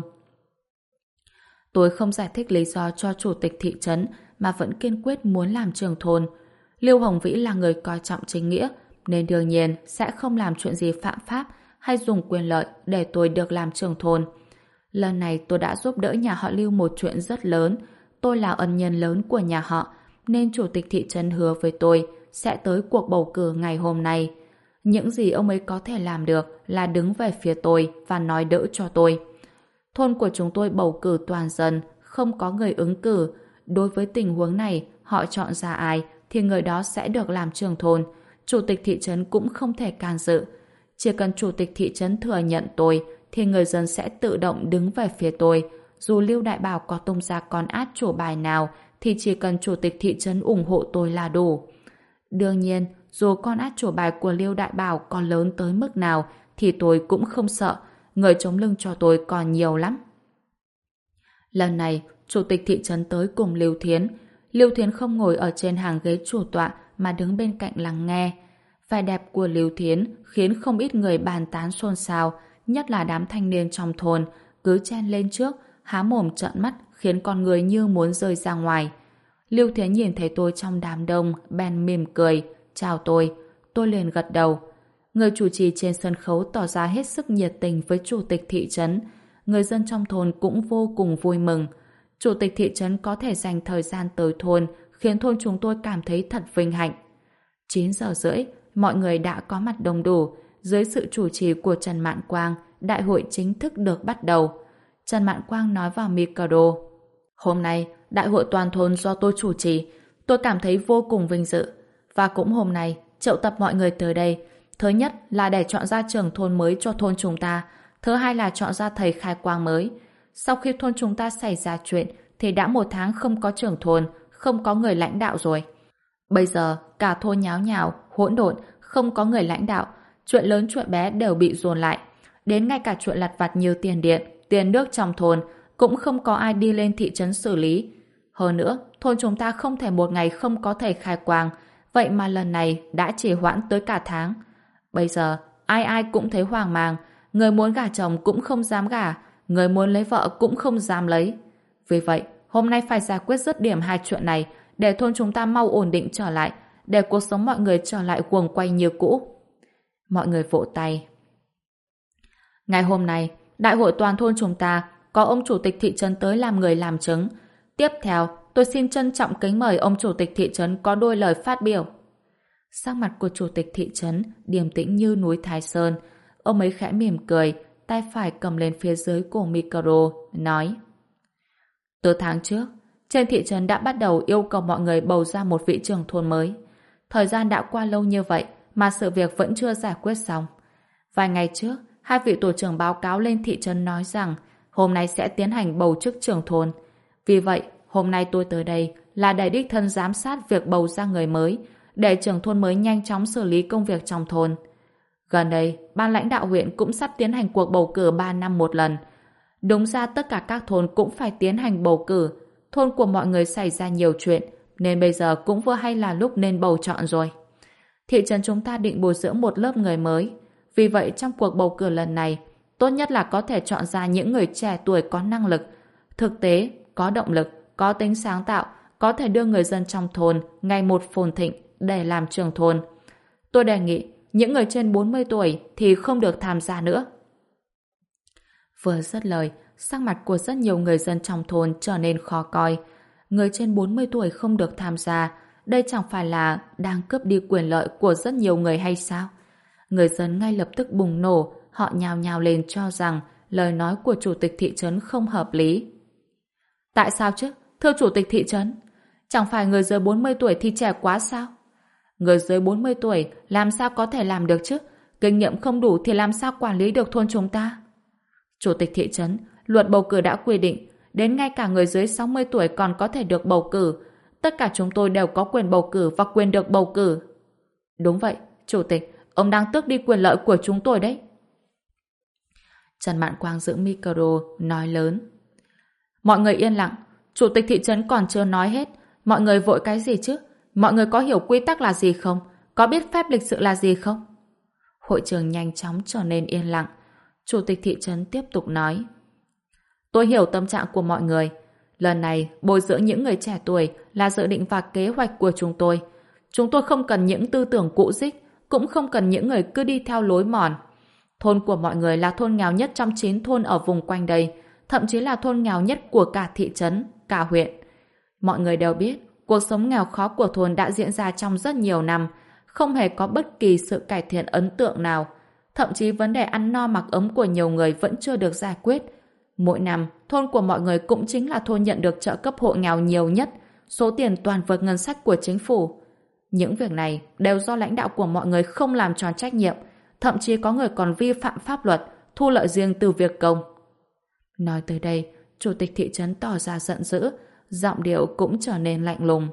Tôi không giải thích lý do cho chủ tịch thị trấn mà vẫn kiên quyết muốn làm trưởng thôn. Lưu Hồng Vĩ là người coi trọng chính nghĩa, nên đương nhiên sẽ không làm chuyện gì phạm pháp hay dùng quyền lợi để tôi được làm trưởng thôn. Lần này tôi đã giúp đỡ nhà họ Lưu một chuyện rất lớn. Tôi là ân nhân lớn của nhà họ, nên chủ tịch thị trấn hứa với tôi sẽ tới cuộc bầu cử ngày hôm nay. Những gì ông ấy có thể làm được là đứng về phía tôi và nói đỡ cho tôi. Thôn của chúng tôi bầu cử toàn dân, không có người ứng cử. Đối với tình huống này, họ chọn ra ai thì người đó sẽ được làm trưởng thôn. Chủ tịch thị trấn cũng không thể can dự. Chỉ cần chủ tịch thị trấn thừa nhận tôi thì người dân sẽ tự động đứng về phía tôi. Dù Lưu Đại Bảo có tung ra con át chủ bài nào thì chỉ cần chủ tịch thị trấn ủng hộ tôi là đủ. Đương nhiên, dù con át chủ bài của Lưu Đại Bảo có lớn tới mức nào thì tôi cũng không sợ. Người chống lưng cho tôi còn nhiều lắm. Lần này, chủ tịch thị trấn tới cùng Lưu Thiến. Lưu Thiến không ngồi ở trên hàng ghế chủ tọa mà đứng bên cạnh lắng nghe. Vẻ đẹp của Lưu Thiến khiến không ít người bàn tán xôn xao, nhất là đám thanh niên trong thôn, cứ chen lên trước, há mồm trợn mắt khiến con người như muốn rơi ra ngoài. Lưu Thiến nhìn thấy tôi trong đám đông, bèn mỉm cười, chào tôi liền gật đầu. Người chủ trì trên sân khấu tỏ ra hết sức nhiệt tình với chủ tịch thị trấn. Người dân trong thôn cũng vô cùng vui mừng. Chủ tịch thị trấn có thể dành thời gian tới thôn, khiến thôn chúng tôi cảm thấy thật vinh hạnh. 9 giờ rưỡi, mọi người đã có mặt đông đủ. Dưới sự chủ trì của Trần Mạn Quang, đại hội chính thức được bắt đầu. Trần Mạn Quang nói vào micro. Hôm nay, đại hội toàn thôn do tôi chủ trì. Tôi cảm thấy vô cùng vinh dự. Và cũng hôm nay, triệu tập mọi người tới đây. Thứ nhất là để chọn ra trưởng thôn mới cho thôn chúng ta. Thứ hai là chọn ra thầy khai quang mới. Sau khi thôn chúng ta xảy ra chuyện, thì đã 1 tháng không có trưởng thôn, không có người lãnh đạo rồi. Bây giờ, cả thôn nháo nhào, hỗn độn, không có người lãnh đạo. Chuyện lớn chuyện bé đều bị dồn lại. Đến ngay cả chuyện lặt vặt như tiền điện, tiền nước trong thôn, cũng không có ai đi lên thị trấn xử lý. Hơn nữa, thôn chúng ta không thể một ngày không có thầy khai quang, vậy mà lần này đã trì hoãn tới cả tháng. Bây giờ, ai ai cũng thấy hoang mang, người muốn gả chồng cũng không dám gả, người muốn lấy vợ cũng không dám lấy. Vì vậy, hôm nay phải giải quyết dứt điểm hai chuyện này, để thôn chúng ta mau ổn định trở lại, để cuộc sống mọi người trở lại guồng quay như cũ. Mọi người vỗ tay. Ngày hôm nay, đại hội toàn thôn chúng ta có ông chủ tịch thị trấn tới làm người làm chứng. Tiếp theo, tôi xin trân trọng kính mời ông chủ tịch thị trấn có đôi lời phát biểu. Sắc mặt của chủ tịch thị trấn điềm tĩnh như núi Thái Sơn. Ông ấy khẽ mỉm cười, tay phải cầm lên phía dưới cổ micro, nói: Từ tháng trước, trên thị trấn đã bắt đầu yêu cầu mọi người bầu ra một vị trưởng thôn mới. Thời gian đã qua lâu như vậy mà sự việc vẫn chưa giải quyết xong. Vài ngày trước, 2 vị tổ trưởng báo cáo lên thị trấn nói rằng hôm nay sẽ tiến hành bầu chức trưởng thôn. Vì vậy, hôm nay tôi tới đây là để đích thân giám sát việc bầu ra người mới, để trưởng thôn mới nhanh chóng xử lý công việc trong thôn. Gần đây, ban lãnh đạo huyện cũng sắp tiến hành cuộc bầu cử 3 năm một lần. Đúng ra tất cả các thôn cũng phải tiến hành bầu cử. Thôn của mọi người xảy ra nhiều chuyện, nên bây giờ cũng vừa hay là lúc nên bầu chọn rồi. Thị trấn chúng ta định bồi dưỡng một lớp người mới. Vì vậy, trong cuộc bầu cử lần này, tốt nhất là có thể chọn ra những người trẻ tuổi có năng lực, thực tế, có động lực, có tính sáng tạo, có thể đưa người dân trong thôn ngày một phồn thịnh để làm trưởng thôn. Tôi đề nghị những người trên 40 tuổi thì không được tham gia nữa. Vừa dứt lời, sắc mặt của rất nhiều người dân trong thôn trở nên khó coi. Người trên 40 tuổi không được tham gia, đây chẳng phải là đang cướp đi quyền lợi của rất nhiều người hay sao? Người dân ngay lập tức bùng nổ, họ nhào nhào lên cho rằng lời nói của chủ tịch thị trấn không hợp lý. Tại sao chứ? Thưa chủ tịch thị trấn, chẳng phải người dưới 40 tuổi thì trẻ quá sao? Người dưới 40 tuổi làm sao có thể làm được chứ? Kinh nghiệm không đủ thì làm sao quản lý được thôn chúng ta? Chủ tịch thị trấn, luật bầu cử đã quy định, đến ngay cả người dưới 60 tuổi còn có thể được bầu cử. Tất cả chúng tôi đều có quyền bầu cử và quyền được bầu cử. Đúng vậy, chủ tịch, ông đang tước đi quyền lợi của chúng tôi đấy. Trần Mạn Quang giữ micro, nói lớn. Mọi người yên lặng, chủ tịch thị trấn còn chưa nói hết. Mọi người vội cái gì chứ? Mọi người có hiểu quy tắc là gì không? Có biết phép lịch sự là gì không? Hội trường nhanh chóng trở nên yên lặng. Chủ tịch thị trấn tiếp tục nói. Tôi hiểu tâm trạng của mọi người. Lần này, bồi dưỡng những người trẻ tuổi là dự định và kế hoạch của chúng tôi. Chúng tôi không cần những tư tưởng cũ dích, cũng không cần những người cứ đi theo lối mòn. Thôn của mọi người là thôn nghèo nhất trong 9 thôn ở vùng quanh đây, thậm chí là thôn nghèo nhất của cả thị trấn, cả huyện. Mọi người đều biết, cuộc sống nghèo khó của thôn đã diễn ra trong rất nhiều năm, không hề có bất kỳ sự cải thiện ấn tượng nào. Thậm chí vấn đề ăn no mặc ấm của nhiều người vẫn chưa được giải quyết. Mỗi năm, thôn của mọi người cũng chính là thôn nhận được trợ cấp hộ nghèo nhiều nhất, số tiền toàn vượt ngân sách của chính phủ. Những việc này đều do lãnh đạo của mọi người không làm tròn trách nhiệm, thậm chí có người còn vi phạm pháp luật, thu lợi riêng từ việc công. Nói tới đây, chủ tịch thị trấn tỏ ra giận dữ, giọng điệu cũng trở nên lạnh lùng.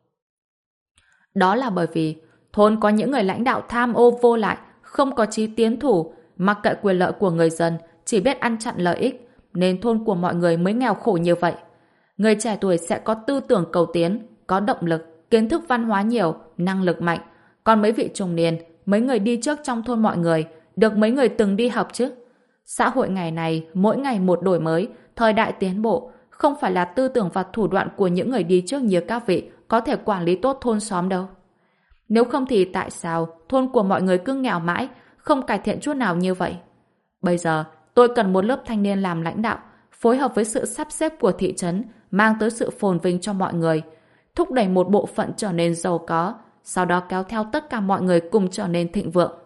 Đó là bởi vì thôn có những người lãnh đạo tham ô vô lại, không có chí tiến thủ, mặc kệ quyền lợi của người dân, chỉ biết ăn chặn lợi ích, nên thôn của mọi người mới nghèo khổ như vậy. Người trẻ tuổi sẽ có tư tưởng cầu tiến, có động lực, kiến thức văn hóa nhiều, năng lực mạnh. Còn mấy vị trung niên, mấy người đi trước trong thôn mọi người, được mấy người từng đi học chứ. Xã hội ngày này, mỗi ngày một đổi mới, thời đại tiến bộ, không phải là tư tưởng và thủ đoạn của những người đi trước như các vị có thể quản lý tốt thôn xóm đâu. Nếu không thì tại sao thôn của mọi người cứ nghèo mãi, không cải thiện chút nào như vậy? Bây giờ, tôi cần một lớp thanh niên làm lãnh đạo, phối hợp với sự sắp xếp của thị trấn, mang tới sự phồn vinh cho mọi người, thúc đẩy một bộ phận trở nên giàu có, sau đó kéo theo tất cả mọi người cùng trở nên thịnh vượng.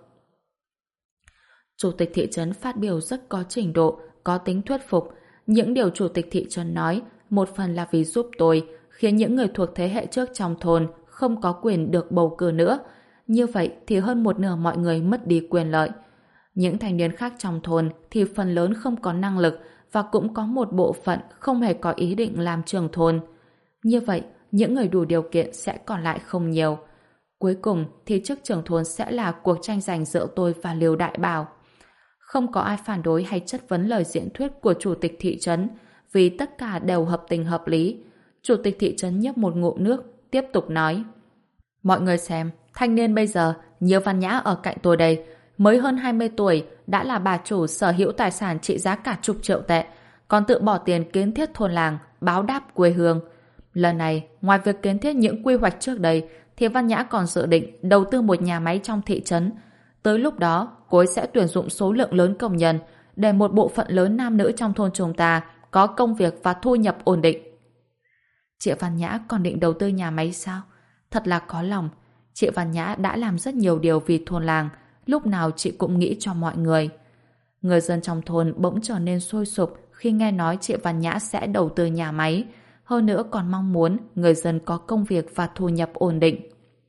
Chủ tịch thị trấn phát biểu rất có trình độ, có tính thuyết phục. Những điều chủ tịch thị trấn nói, một phần là vì giúp tôi, khiến những người thuộc thế hệ trước trong thôn không có quyền được bầu cử nữa. Như vậy thì hơn một nửa mọi người mất đi quyền lợi. Những thanh niên khác trong thôn thì phần lớn không có năng lực và cũng có một bộ phận không hề có ý định làm trưởng thôn. Như vậy, những người đủ điều kiện sẽ còn lại không nhiều. Cuối cùng thì chức trưởng thôn sẽ là cuộc tranh giành giữa tôi và Liêu Đại Bảo. Không có ai phản đối hay chất vấn lời diễn thuyết của chủ tịch thị trấn, vì tất cả đều hợp tình hợp lý. Chủ tịch thị trấn nhấp một ngụm nước, tiếp tục nói: Mọi người xem, thanh niên bây giờ, Nhiêu Văn Nhã ở cạnh tôi đây, mới hơn 20 tuổi, đã là bà chủ sở hữu tài sản trị giá cả chục triệu tệ, còn tự bỏ tiền kiến thiết thôn làng, báo đáp quê hương. Lần này, ngoài việc kiến thiết những quy hoạch trước đây, thì Văn Nhã còn dự định đầu tư một nhà máy trong thị trấn. Tới lúc đó, cô ấy sẽ tuyển dụng số lượng lớn công nhân, để một bộ phận lớn nam nữ trong thôn chúng ta có công việc và thu nhập ổn định. Chị Văn Nhã còn định đầu tư nhà máy sao? Thật là có lòng. Chị Văn Nhã đã làm rất nhiều điều vì thôn làng, lúc nào chị cũng nghĩ cho mọi người. Người dân trong thôn bỗng trở nên sôi sục khi nghe nói chị Văn Nhã sẽ đầu tư nhà máy, hơn nữa còn mong muốn người dân có công việc và thu nhập ổn định.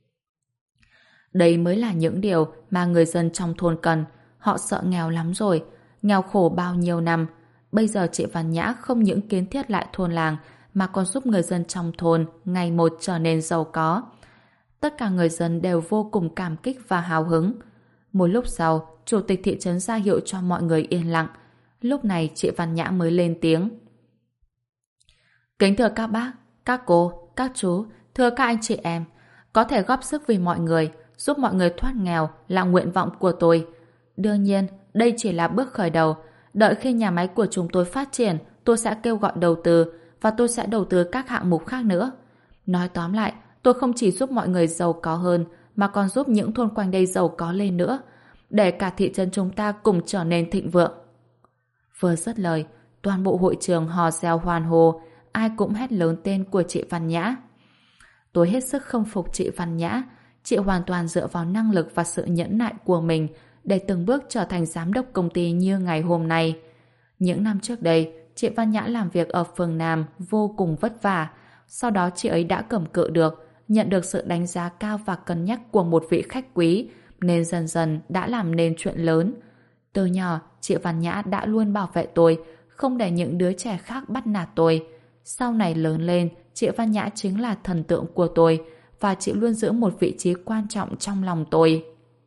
Đây mới là những điều mà người dân trong thôn cần. Họ sợ nghèo lắm rồi, nghèo khổ bao nhiêu năm. Bây giờ chị Văn Nhã không những kiến thiết lại thôn làng mà còn giúp người dân trong thôn ngày một trở nên giàu có. Tất cả người dân đều vô cùng cảm kích và hào hứng. Một lúc sau, chủ tịch thị trấn ra hiệu cho mọi người yên lặng. Lúc này chị Văn Nhã mới lên tiếng: Kính thưa các bác, các cô, các chú, thưa các anh chị em, có thể góp sức vì mọi người, giúp mọi người thoát nghèo là nguyện vọng của tôi. Đương nhiên, đây chỉ là bước khởi đầu. Đợi khi nhà máy của chúng tôi phát triển, tôi sẽ kêu gọi đầu tư và tôi sẽ đầu tư các hạng mục khác nữa. Nói tóm lại, tôi không chỉ giúp mọi người giàu có hơn mà còn giúp những thôn quanh đây giàu có lên nữa, để cả thị trấn chúng ta cùng trở nên thịnh vượng. Vừa dứt lời, toàn bộ hội trường hò reo hoan hô, ai cũng hét lớn tên của chị Văn Nhã. Tôi hết sức khâm phục chị Văn Nhã. Chị hoàn toàn dựa vào năng lực và sự nhẫn nại của mình để từng bước trở thành giám đốc công ty như ngày hôm nay. Những năm trước đây, chị Văn Nhã làm việc ở phường Nam vô cùng vất vả. Sau đó chị ấy đã cầm cự được, nhận được sự đánh giá cao và cân nhắc của một vị khách quý, nên dần dần đã làm nên chuyện lớn. Từ nhỏ, chị Văn Nhã đã luôn bảo vệ tôi, không để những đứa trẻ khác bắt nạt tôi. Sau này lớn lên, chị Văn Nhã chính là thần tượng của tôi, và chị luôn giữ một vị trí quan trọng trong lòng tôi.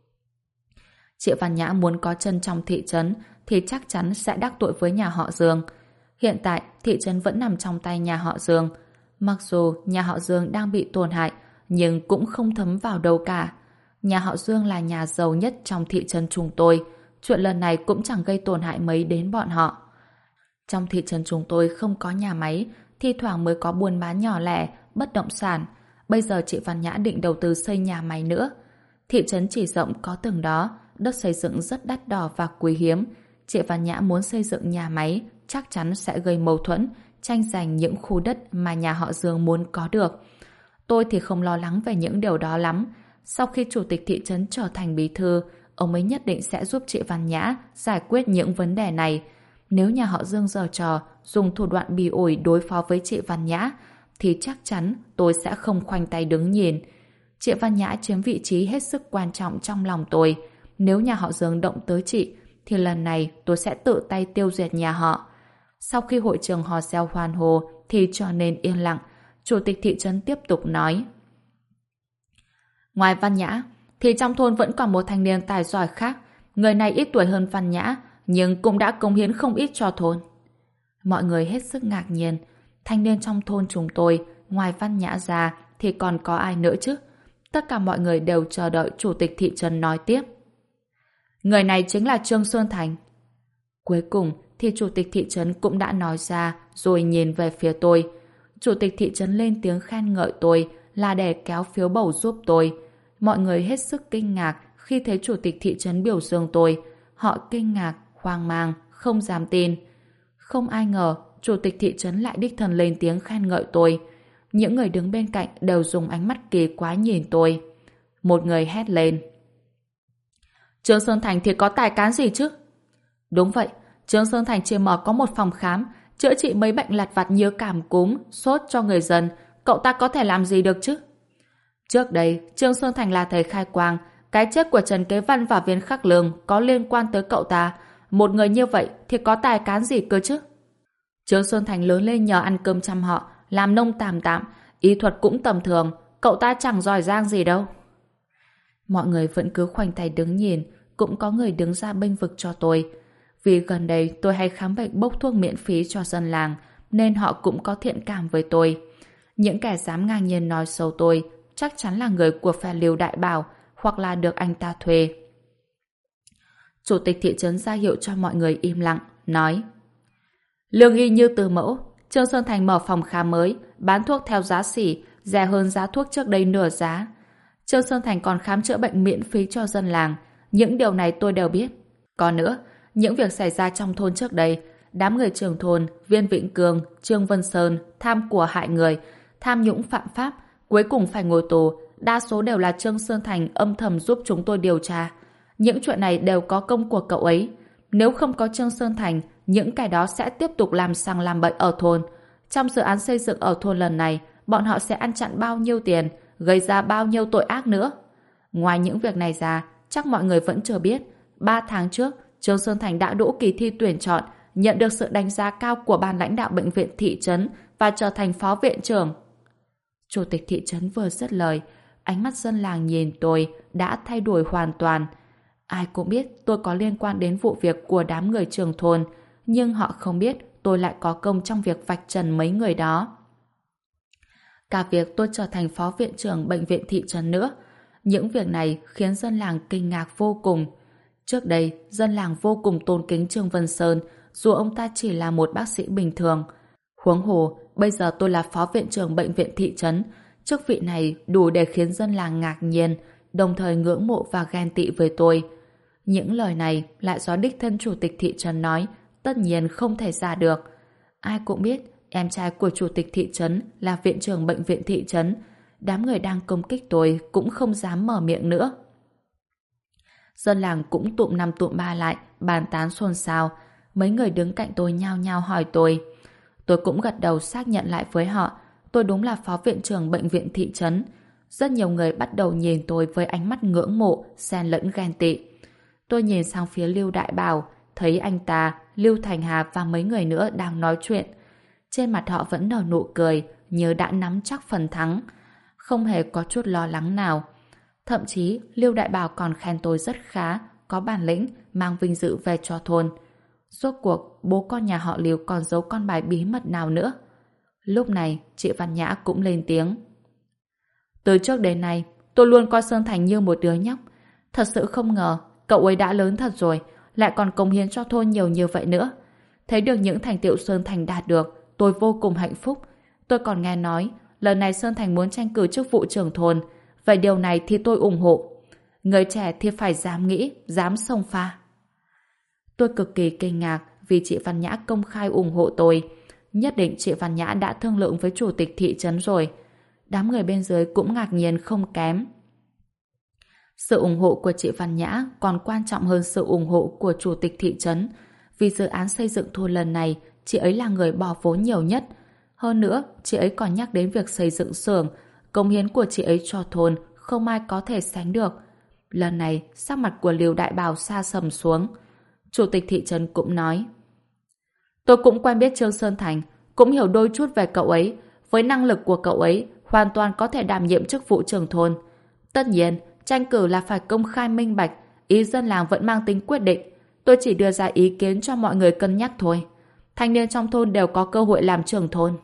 Chị Văn Nhã muốn có chân trong thị trấn thì chắc chắn sẽ đắc tội với nhà họ Dương. Hiện tại, thị trấn vẫn nằm trong tay nhà họ Dương. Mặc dù nhà họ Dương đang bị tổn hại, nhưng cũng không thấm vào đâu cả. Nhà họ Dương là nhà giàu nhất trong thị trấn chúng tôi. Chuyện lần này cũng chẳng gây tổn hại mấy đến bọn họ. Trong thị trấn chúng tôi không có nhà máy, thi thoảng mới có buôn bán nhỏ lẻ, bất động sản. Bây giờ chị Văn Nhã định đầu tư xây nhà máy nữa. Thị trấn chỉ rộng có từng đó, đất xây dựng rất đắt đỏ và quý hiếm. Chị Văn Nhã muốn xây dựng nhà máy, chắc chắn sẽ gây mâu thuẫn, tranh giành những khu đất mà nhà họ Dương muốn có được. Tôi thì không lo lắng về những điều đó lắm. Sau khi chủ tịch thị trấn trở thành bí thư, ông ấy nhất định sẽ giúp chị Văn Nhã giải quyết những vấn đề này. Nếu nhà họ Dương giở trò dùng thủ đoạn bỉ ổi đối phó với chị Văn Nhã, thì chắc chắn tôi sẽ không khoanh tay đứng nhìn. Chị Văn Nhã chiếm vị trí hết sức quan trọng trong lòng tôi. Nếu nhà họ Dương động tới chị, thì lần này tôi sẽ tự tay tiêu diệt nhà họ. Sau khi hội trường hò reo hoan hô thì trở nên yên lặng. Chủ tịch thị trấn tiếp tục nói: Ngoài Văn Nhã, thì trong thôn vẫn còn một thanh niên tài giỏi khác. Người này ít tuổi hơn Văn Nhã, nhưng cũng đã cống hiến không ít cho thôn. Mọi người hết sức ngạc nhiên. Thanh niên trong thôn chúng tôi, ngoài Văn Nhã ra, thì còn có ai nữa chứ? Tất cả mọi người đều chờ đợi chủ tịch thị trấn nói tiếp. Người này chính là Trương Xuân Thành. Cuối cùng thì chủ tịch thị trấn cũng đã nói ra, rồi nhìn về phía tôi. Chủ tịch thị trấn lên tiếng khen ngợi tôi là để kéo phiếu bầu giúp tôi. Mọi người hết sức kinh ngạc khi thấy chủ tịch thị trấn biểu dương tôi. Họ kinh ngạc, hoang mang, không dám tin. Không ai ngờ chủ tịch thị trấn lại đích thân lên tiếng khen ngợi tôi. Những người đứng bên cạnh đều dùng ánh mắt kỳ quái nhìn tôi. Một người hét lên: Trương Sơn Thành thì có tài cán gì chứ? Đúng vậy, Trương Sơn Thành chỉ mở có một phòng khám, chữa trị mấy bệnh lặt vặt như cảm cúm, sốt cho người dân. Cậu ta có thể làm gì được chứ? Trước đây, Trương Sơn Thành là thầy khai quang. Cái chết của Trần Kế Văn và Viên Khắc Lương có liên quan tới cậu ta. Một người như vậy thì có tài cán gì cơ chứ? Trương Sơn Thành lớn lên nhờ ăn cơm chăm họ, làm nông tạm tạm, y thuật cũng tầm thường. Cậu ta chẳng giỏi giang gì đâu. Mọi người vẫn cứ khoanh tay đứng nhìn. Cũng có người đứng ra bênh vực cho tôi. Vì gần đây tôi hay khám bệnh bốc thuốc miễn phí cho dân làng, nên họ cũng có thiện cảm với tôi. Những kẻ dám ngang nhiên nói xấu tôi chắc chắn là người của phe Lưu Đại Bảo, hoặc là được anh ta thuê. Chủ tịch thị trấn ra hiệu cho mọi người im lặng, nói: Lương y như từ mẫu, Trương Sơn Thành mở phòng khám mới, bán thuốc theo giá sỉ, rẻ hơn giá thuốc trước đây nửa giá. Trương Sơn Thành còn khám chữa bệnh miễn phí cho dân làng. Những điều này tôi đều biết. Còn nữa, những việc xảy ra trong thôn trước đây, đám người trưởng thôn, Viên Vĩnh Cường, Trương Vân Sơn, tham của hại người, tham nhũng phạm pháp, cuối cùng phải ngồi tù, đa số đều là Trương Sơn Thành âm thầm giúp chúng tôi điều tra. Những chuyện này đều có công của cậu ấy. Nếu không có Trương Sơn Thành, những kẻ đó sẽ tiếp tục làm sằng làm bậy ở thôn. Trong dự án xây dựng ở thôn lần này, bọn họ sẽ ăn chặn bao nhiêu tiền, gây ra bao nhiêu tội ác nữa. Ngoài những việc này ra, chắc mọi người vẫn chưa biết, 3 tháng trước, Trương Sơn Thành đã đỗ kỳ thi tuyển chọn, nhận được sự đánh giá cao của ban lãnh đạo bệnh viện thị trấn và trở thành phó viện trưởng. Chủ tịch thị trấn vừa dứt lời, ánh mắt dân làng nhìn tôi đã thay đổi hoàn toàn. Ai cũng biết tôi có liên quan đến vụ việc của đám người trưởng thôn, nhưng họ không biết tôi lại có công trong việc vạch trần mấy người đó. Cả việc tôi trở thành phó viện trưởng bệnh viện thị trấn nữa. Những việc này khiến dân làng kinh ngạc vô cùng. Trước đây, dân làng vô cùng tôn kính Trương Vân Sơn, dù ông ta chỉ là một bác sĩ bình thường. Huống hồ, bây giờ tôi là phó viện trưởng bệnh viện thị trấn. Chức vị này đủ để khiến dân làng ngạc nhiên, đồng thời ngưỡng mộ và ghen tị với tôi. Những lời này lại do đích thân chủ tịch thị trấn nói, tất nhiên không thể giả được. Ai cũng biết, em trai của chủ tịch thị trấn là viện trưởng bệnh viện thị trấn. Đám người đang công kích tôi cũng không dám mở miệng nữa. Dân làng cũng tụm năm tụm ba lại, bàn tán xôn xao. Mấy người đứng cạnh tôi nhao nhao hỏi tôi. Tôi cũng gật đầu xác nhận lại với họ. Tôi đúng là phó viện trưởng bệnh viện thị trấn. Rất nhiều người bắt đầu nhìn tôi với ánh mắt ngưỡng mộ, xen lẫn ghen tị. Tôi nhìn sang phía Lưu Đại Bảo, thấy anh ta, Lưu Thành Hà và mấy người nữa đang nói chuyện. Trên mặt họ vẫn nở nụ cười, như đã nắm chắc phần thắng. Không hề có chút lo lắng nào. Thậm chí, Lưu Đại Bảo còn khen tôi rất khá, có bản lĩnh, mang vinh dự về cho thôn. Rốt cuộc, bố con nhà họ Lưu còn giấu con bài bí mật nào nữa? Lúc này, chị Văn Nhã cũng lên tiếng. Từ trước đến nay, tôi luôn coi Sơn Thành như một đứa nhóc. Thật sự không ngờ, cậu ấy đã lớn thật rồi, lại còn cống hiến cho thôn nhiều như vậy nữa. Thấy được những thành tựu Sơn Thành đạt được, tôi vô cùng hạnh phúc. Tôi còn nghe nói, lần này Sơn Thành muốn tranh cử chức vụ trưởng thôn. Vậy điều này thì tôi ủng hộ. Người trẻ thì phải dám nghĩ, dám xông pha. Tôi cực kỳ kinh ngạc vì chị Văn Nhã công khai ủng hộ tôi. Nhất định chị Văn Nhã đã thương lượng với chủ tịch thị trấn rồi. Đám người bên dưới cũng ngạc nhiên không kém. Sự ủng hộ của chị Văn Nhã còn quan trọng hơn sự ủng hộ của chủ tịch thị trấn. Vì dự án xây dựng thôn lần này, chị ấy là người bỏ vốn nhiều nhất. Hơn nữa, chị ấy còn nhắc đến việc xây dựng xưởng, cống hiến của chị ấy cho thôn không ai có thể sánh được. Lần này, sắc mặt của Liêu Đại Bảo sa sầm xuống. Chủ tịch thị trấn cũng nói: tôi cũng quen biết Trương Sơn Thành, cũng hiểu đôi chút về cậu ấy. Với năng lực của cậu ấy, hoàn toàn có thể đảm nhiệm chức vụ trưởng thôn. Tất nhiên, tranh cử là phải công khai minh bạch, ý dân làng vẫn mang tính quyết định. Tôi chỉ đưa ra ý kiến cho mọi người cân nhắc thôi. Thanh niên trong thôn đều có cơ hội làm trưởng thôn.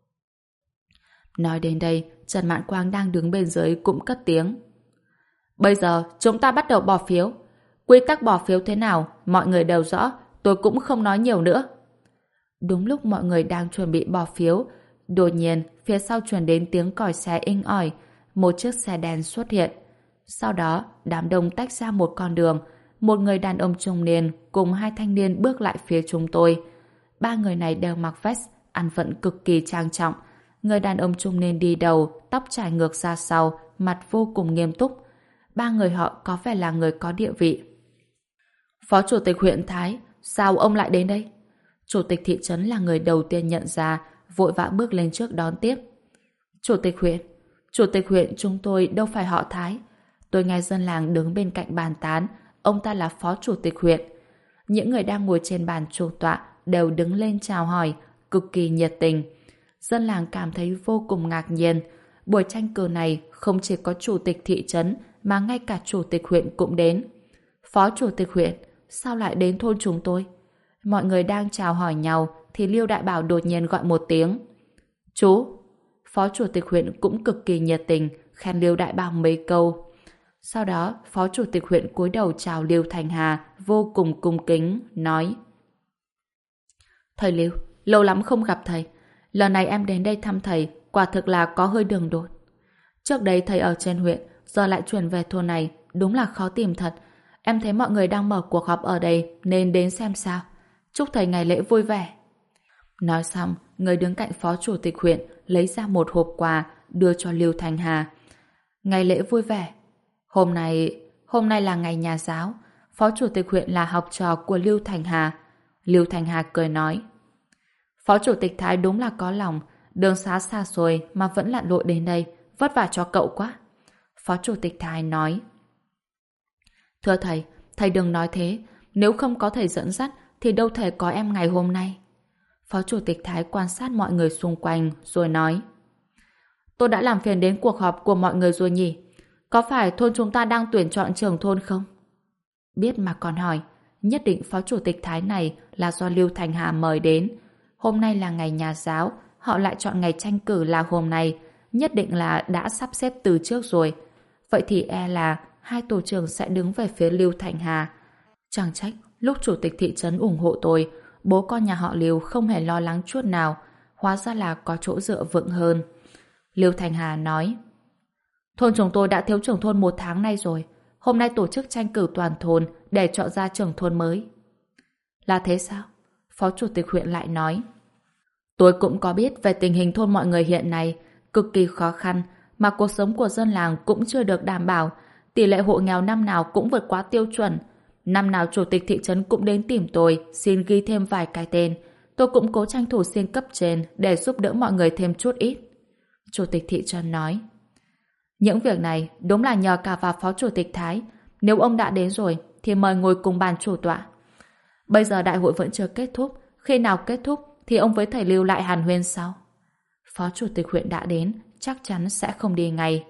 Nói đến đây, Trần Mạn Quang đang đứng bên dưới cũng cất tiếng: bây giờ chúng ta bắt đầu bỏ phiếu. Quy tắc bỏ phiếu thế nào, mọi người đều rõ, tôi cũng không nói nhiều nữa. Đúng lúc mọi người đang chuẩn bị bỏ phiếu, đột nhiên phía sau truyền đến tiếng còi xe inh ỏi, một chiếc xe đen xuất hiện. Sau đó, đám đông tách ra một con đường, một người đàn ông trung niên cùng hai thanh niên bước lại phía chúng tôi. Ba người này đều mặc vest, ăn vận cực kỳ trang trọng. Người đàn ông trung niên đi đầu, tóc trải ngược ra sau, mặt vô cùng nghiêm túc. Ba người họ có vẻ là người có địa vị. Phó chủ tịch huyện Thái, sao ông lại đến đây? Chủ tịch thị trấn là người đầu tiên nhận ra, vội vã bước lên trước đón tiếp. Chủ tịch huyện chúng tôi đâu phải họ Thái. Tôi nghe dân làng đứng bên cạnh bàn tán, ông ta là phó chủ tịch huyện. Những người đang ngồi trên bàn chủ tọa đều đứng lên chào hỏi, cực kỳ nhiệt tình. Dân làng cảm thấy vô cùng ngạc nhiên. Buổi tranh cử này không chỉ có chủ tịch thị trấn mà ngay cả chủ tịch huyện cũng đến. Phó chủ tịch huyện, sao lại đến thôn chúng tôi? Mọi người đang chào hỏi nhau thì Liêu Đại Bảo đột nhiên gọi một tiếng: chú! Phó chủ tịch huyện cũng cực kỳ nhiệt tình, khen Liêu Đại Bảo mấy câu. Sau đó, phó chủ tịch huyện cúi đầu chào Liêu Thành Hà vô cùng cung kính, nói: thầy Liêu, lâu lắm không gặp thầy. Lần này em đến đây thăm thầy, quả thực là có hơi đường đột. Trước đây thầy ở trên huyện, giờ lại chuyển về thôn này, đúng là khó tìm thật. Em thấy mọi người đang mở cuộc họp ở đây nên đến xem sao. Chúc thầy ngày lễ vui vẻ. Nói xong, người đứng cạnh phó chủ tịch huyện lấy ra một hộp quà đưa cho Liêu Thành Hà. Ngày lễ vui vẻ. Hôm nay là ngày nhà giáo. Phó chủ tịch huyện là học trò của Liêu Thành Hà. Liêu Thành Hà cười nói: phó chủ tịch Thái đúng là có lòng, đường xá xa xôi mà vẫn lặn lội đến đây, vất vả cho cậu quá. Phó chủ tịch Thái nói: thưa thầy đừng nói thế, nếu không có thầy dẫn dắt thì đâu thể có em ngày hôm nay. Phó chủ tịch Thái quan sát mọi người xung quanh rồi nói: tôi đã làm phiền đến cuộc họp của mọi người rồi nhỉ? Có phải thôn chúng ta đang tuyển chọn trưởng thôn không? Biết mà còn hỏi, nhất định phó chủ tịch Thái này là do Liêu Thành Hà mời đến. Hôm nay là ngày nhà giáo, họ lại chọn ngày tranh cử là hôm nay, nhất định là đã sắp xếp từ trước rồi. Vậy thì e là hai tổ trưởng sẽ đứng về phía Liêu Thành Hà. Chẳng trách lúc chủ tịch thị trấn ủng hộ tôi, bố con nhà họ Liêu không hề lo lắng chút nào, hóa ra là có chỗ dựa vững hơn. Liêu Thành Hà nói: thôn chúng tôi đã thiếu trưởng thôn 1 tháng nay rồi, hôm nay tổ chức tranh cử toàn thôn để chọn ra trưởng thôn mới. Là thế sao? Phó chủ tịch huyện lại nói: tôi cũng có biết về tình hình thôn mọi người hiện nay, cực kỳ khó khăn, mà cuộc sống của dân làng cũng chưa được đảm bảo, tỷ lệ hộ nghèo năm nào cũng vượt quá tiêu chuẩn. Năm nào chủ tịch thị trấn cũng đến tìm tôi, xin ghi thêm vài cái tên. Tôi cũng cố tranh thủ xin cấp trên để giúp đỡ mọi người thêm chút ít. Chủ tịch thị trấn nói: những việc này đúng là nhờ cả vào phó chủ tịch Thái. Nếu ông đã đến rồi thì mời ngồi cùng bàn chủ tọa. Bây giờ đại hội vẫn chưa kết thúc, khi nào kết thúc thì ông với thầy Lưu lại hàn huyên sau. Phó chủ tịch huyện đã đến, chắc chắn sẽ không đi ngay.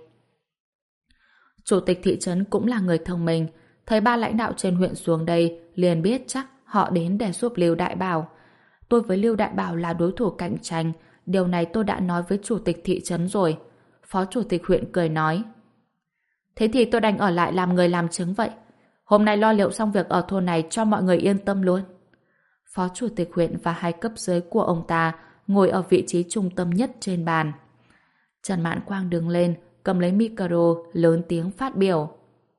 Chủ tịch thị trấn cũng là người thông minh, thấy ba lãnh đạo trên huyện xuống đây liền biết chắc họ đến để giúp Lưu Đại Bảo. Tôi với Lưu Đại Bảo là đối thủ cạnh tranh, điều này tôi đã nói với chủ tịch thị trấn rồi. Phó chủ tịch huyện cười nói: thế thì tôi đành ở lại làm người làm chứng vậy. Hôm nay lo liệu xong việc ở thôn này cho mọi người yên tâm luôn. Phó chủ tịch huyện và hai cấp dưới của ông ta ngồi ở vị trí trung tâm nhất trên bàn. Trần Mạn Quang đứng lên, cầm lấy micro, lớn tiếng phát biểu: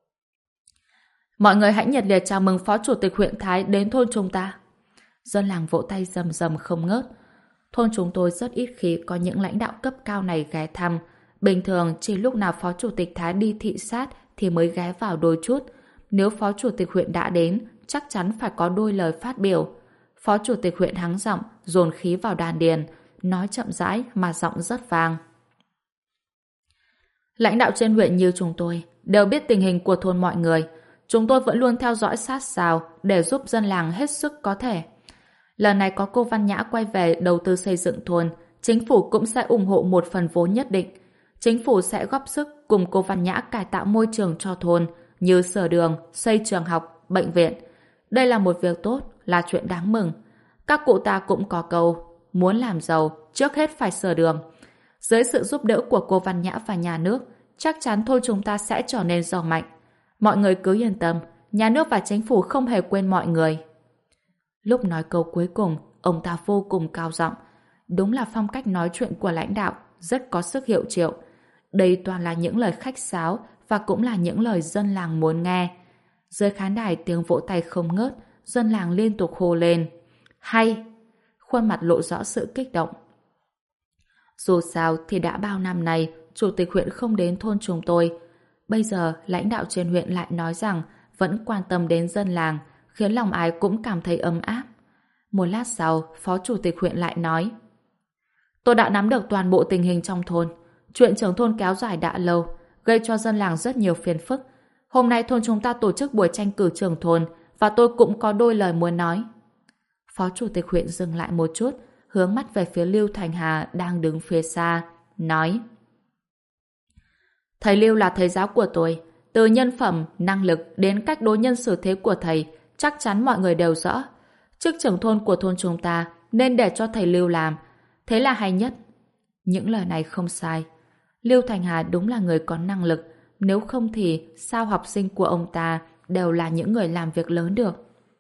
mọi người hãy nhiệt liệt chào mừng phó chủ tịch huyện Thái đến thôn chúng ta. Dân làng vỗ tay rầm rầm không ngớt. Thôn chúng tôi rất ít khi có những lãnh đạo cấp cao này ghé thăm, Bình thường chỉ lúc nào Phó Chủ tịch Thái đi thị sát thì mới ghé vào đôi chút. Nếu Phó Chủ tịch huyện đã đến, chắc chắn phải có đôi lời phát biểu. Phó Chủ tịch huyện hắng giọng, dồn khí vào đan điền, nói chậm rãi mà giọng rất vang. Lãnh đạo trên huyện như chúng tôi đều biết tình hình của thôn mọi người. Chúng tôi vẫn luôn theo dõi sát sao để giúp dân làng hết sức có thể. Lần này có cô Văn Nhã quay về đầu tư xây dựng thôn, chính phủ cũng sẽ ủng hộ một phần vốn nhất định. Chính phủ sẽ góp sức cùng cô Văn Nhã cải tạo môi trường cho thôn, như sửa đường, xây trường học, bệnh viện. Đây là một việc tốt, là chuyện đáng mừng. Các cụ ta cũng có câu, muốn làm giàu, trước hết phải sửa đường. Dưới sự giúp đỡ của cô Văn Nhã và nhà nước, chắc chắn thôi chúng ta sẽ trở nên giàu mạnh. Mọi người cứ yên tâm, nhà nước và chính phủ không hề quên mọi người. Lúc nói câu cuối cùng, ông ta vô cùng cao giọng. Đúng là phong cách nói chuyện của lãnh đạo, rất có sức hiệu triệu. Đây toàn là những lời khách sáo và cũng là những lời dân làng muốn nghe. Dưới khán đài tiếng vỗ tay không ngớt, dân làng liên tục hô lên. Hay! Khuôn mặt lộ rõ sự kích động. Dù sao thì đã bao năm nay, chủ tịch huyện không đến thôn chúng tôi. Bây giờ, lãnh đạo trên huyện lại nói rằng vẫn quan tâm đến dân làng, khiến lòng ai cũng cảm thấy ấm áp. Một lát sau, phó chủ tịch huyện lại nói: Tôi đã nắm được toàn bộ tình hình trong thôn. Chuyện trưởng thôn kéo dài đã lâu, gây cho dân làng rất nhiều phiền phức. Hôm nay thôn chúng ta tổ chức buổi tranh cử trưởng thôn và tôi cũng có đôi lời muốn nói. Phó chủ tịch huyện dừng lại một chút, hướng mắt về phía Lưu Thành Hà đang đứng phía xa, nói: Thầy Lưu là thầy giáo của tôi. Từ nhân phẩm, năng lực đến cách đối nhân xử thế của thầy, chắc chắn mọi người đều rõ. Chức trưởng thôn của thôn chúng ta nên để cho thầy Lưu làm. Thế là hay nhất. Những lời này không sai. Lưu Thành Hà đúng là người có năng lực. Nếu không thì sao học sinh của ông ta đều là những người làm việc lớn được.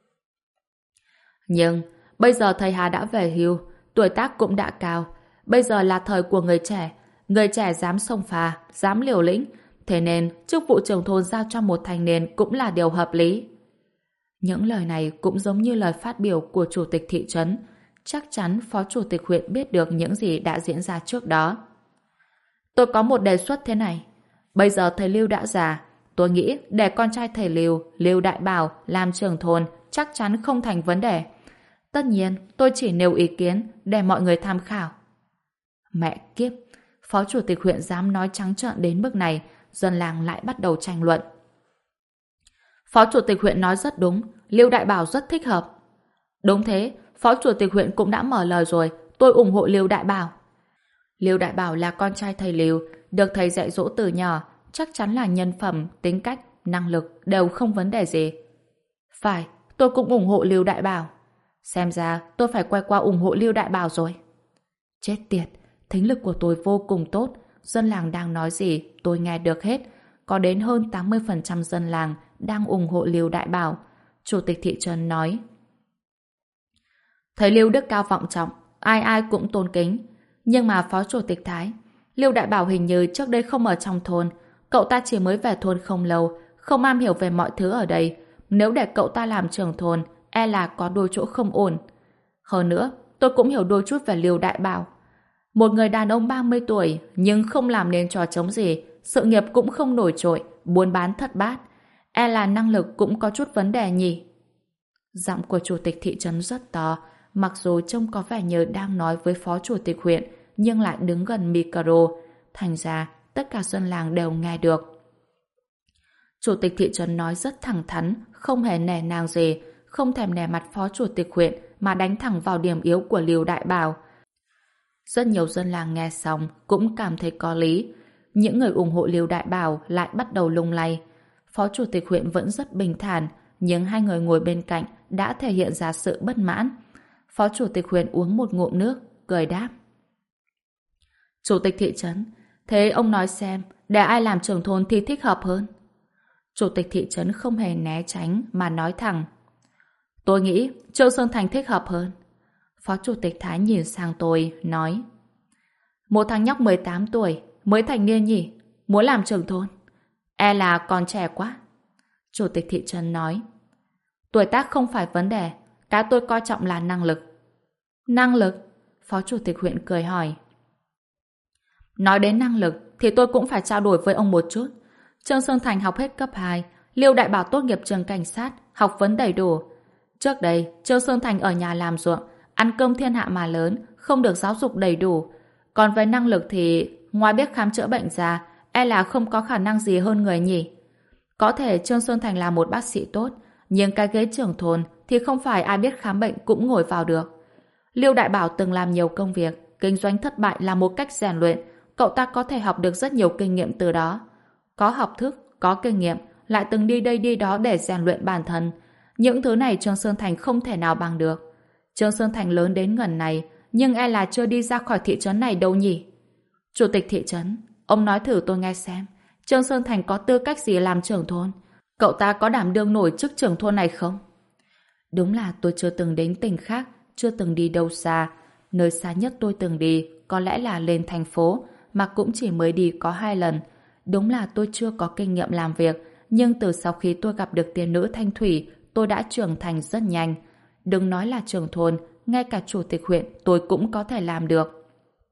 Nhưng bây giờ thầy Hà đã về hưu, tuổi tác cũng đã cao. Bây giờ là thời của người trẻ. Người trẻ dám xông pha, dám liều lĩnh. Thế nên chức vụ trưởng thôn giao cho một thanh niên cũng là điều hợp lý. Những lời này cũng giống như lời phát biểu của chủ tịch thị trấn. Chắc chắn phó chủ tịch huyện biết được những gì đã diễn ra trước đó. Tôi có một đề xuất thế này. Bây giờ thầy Lưu đã già. Tôi nghĩ để con trai thầy Lưu, Lưu Đại Bảo làm trưởng thôn chắc chắn không thành vấn đề. Tất nhiên, tôi chỉ nêu ý kiến để mọi người tham khảo. Mẹ kiếp, phó chủ tịch huyện dám nói trắng trợn đến mức này, dân làng lại bắt đầu tranh luận. Phó chủ tịch huyện nói rất đúng, Lưu Đại Bảo rất thích hợp. Đúng thế, phó chủ tịch huyện cũng đã mở lời rồi, tôi ủng hộ Lưu Đại Bảo. Lưu Đại Bảo là con trai thầy Lưu, được thầy dạy dỗ từ nhỏ, chắc chắn là nhân phẩm, tính cách, năng lực đều không vấn đề gì. Phải, tôi cũng ủng hộ Lưu Đại Bảo. Xem ra tôi phải quay qua ủng hộ Lưu Đại Bảo rồi. Chết tiệt, thính lực của tôi vô cùng tốt, dân làng đang nói gì tôi nghe được hết. Có đến hơn 80% dân làng đang ủng hộ Lưu Đại Bảo. Chủ tịch thị trấn nói: Thầy Lưu đức cao vọng trọng, ai ai cũng tôn kính. Nhưng mà phó chủ tịch Thái, Lưu Đại Bảo hình như trước đây không ở trong thôn. Cậu ta chỉ mới về thôn không lâu, không am hiểu về mọi thứ ở đây. Nếu để cậu ta làm trưởng thôn, e là có đôi chỗ không ổn. Hơn nữa, tôi cũng hiểu đôi chút về Lưu Đại Bảo. Một người đàn ông 30 tuổi nhưng không làm nên trò trống gì, sự nghiệp cũng không nổi trội, buôn bán thất bát. E là năng lực cũng có chút vấn đề nhỉ. Giọng của chủ tịch thị trấn rất to, mặc dù trông có vẻ như đang nói với phó chủ tịch huyện, nhưng lại đứng gần micro. Thành ra, tất cả dân làng đều nghe được. Chủ tịch thị trấn nói rất thẳng thắn, không hề nể nang gì, không thèm nể mặt phó chủ tịch huyện mà đánh thẳng vào điểm yếu của Lưu Đại Bảo. Rất nhiều dân làng nghe xong cũng cảm thấy có lý. Những người ủng hộ Lưu Đại Bảo lại bắt đầu lung lay. Phó chủ tịch huyện vẫn rất bình thản, nhưng hai người ngồi bên cạnh đã thể hiện ra sự bất mãn. Phó chủ tịch huyện uống một ngụm nước, cười đáp: Chủ tịch thị trấn, thế ông nói xem, để ai làm trưởng thôn thì thích hợp hơn? Chủ tịch thị trấn không hề né tránh mà nói thẳng: Tôi nghĩ Châu Sơn Thành thích hợp hơn. Phó chủ tịch Thái nhìn sang tôi, nói: Một thằng nhóc 18 tuổi, mới thành niên nhỉ, muốn làm trưởng thôn. E là còn trẻ quá. Chủ tịch thị trấn nói: Tuổi tác không phải vấn đề, cái tôi coi trọng là năng lực. Năng lực? Phó chủ tịch huyện cười hỏi. Nói đến năng lực thì tôi cũng phải trao đổi với ông một chút. Trương Sơn Thành học hết cấp 2, Liêu Đại Bảo tốt nghiệp trường cảnh sát, học vấn đầy đủ. Trước đây, Trương Sơn Thành ở nhà làm ruộng, ăn cơm thiên hạ mà lớn, không được giáo dục đầy đủ. Còn về năng lực thì, ngoài biết khám chữa bệnh ra, e là không có khả năng gì hơn người nhỉ. Có thể Trương Sơn Thành là một bác sĩ tốt, nhưng cái ghế trưởng thôn thì không phải ai biết khám bệnh cũng ngồi vào được. Liêu Đại Bảo từng làm nhiều công việc, kinh doanh thất bại là một cách rèn luyện, cậu ta có thể học được rất nhiều kinh nghiệm từ đó. Có học thức, có kinh nghiệm, lại từng đi đây đi đó để rèn luyện bản thân. Những thứ này Trương Sơn Thành không thể nào bằng được. Trương Sơn Thành lớn đến ngần này, nhưng e là chưa đi ra khỏi thị trấn này đâu nhỉ. Chủ tịch thị trấn, ông nói thử tôi nghe xem, Trương Sơn Thành có tư cách gì làm trưởng thôn? Cậu ta có đảm đương nổi chức trưởng thôn này không? Đúng là tôi chưa từng đến tỉnh khác, chưa từng đi đâu xa. Nơi xa nhất tôi từng đi có lẽ là lên thành phố, mà cũng chỉ mới đi có 2 lần. Đúng là tôi chưa có kinh nghiệm làm việc, nhưng từ sau khi tôi gặp được tiên nữ Thanh Thủy, tôi đã trưởng thành rất nhanh. Đừng nói là trưởng thôn, ngay cả chủ tịch huyện tôi cũng có thể làm được.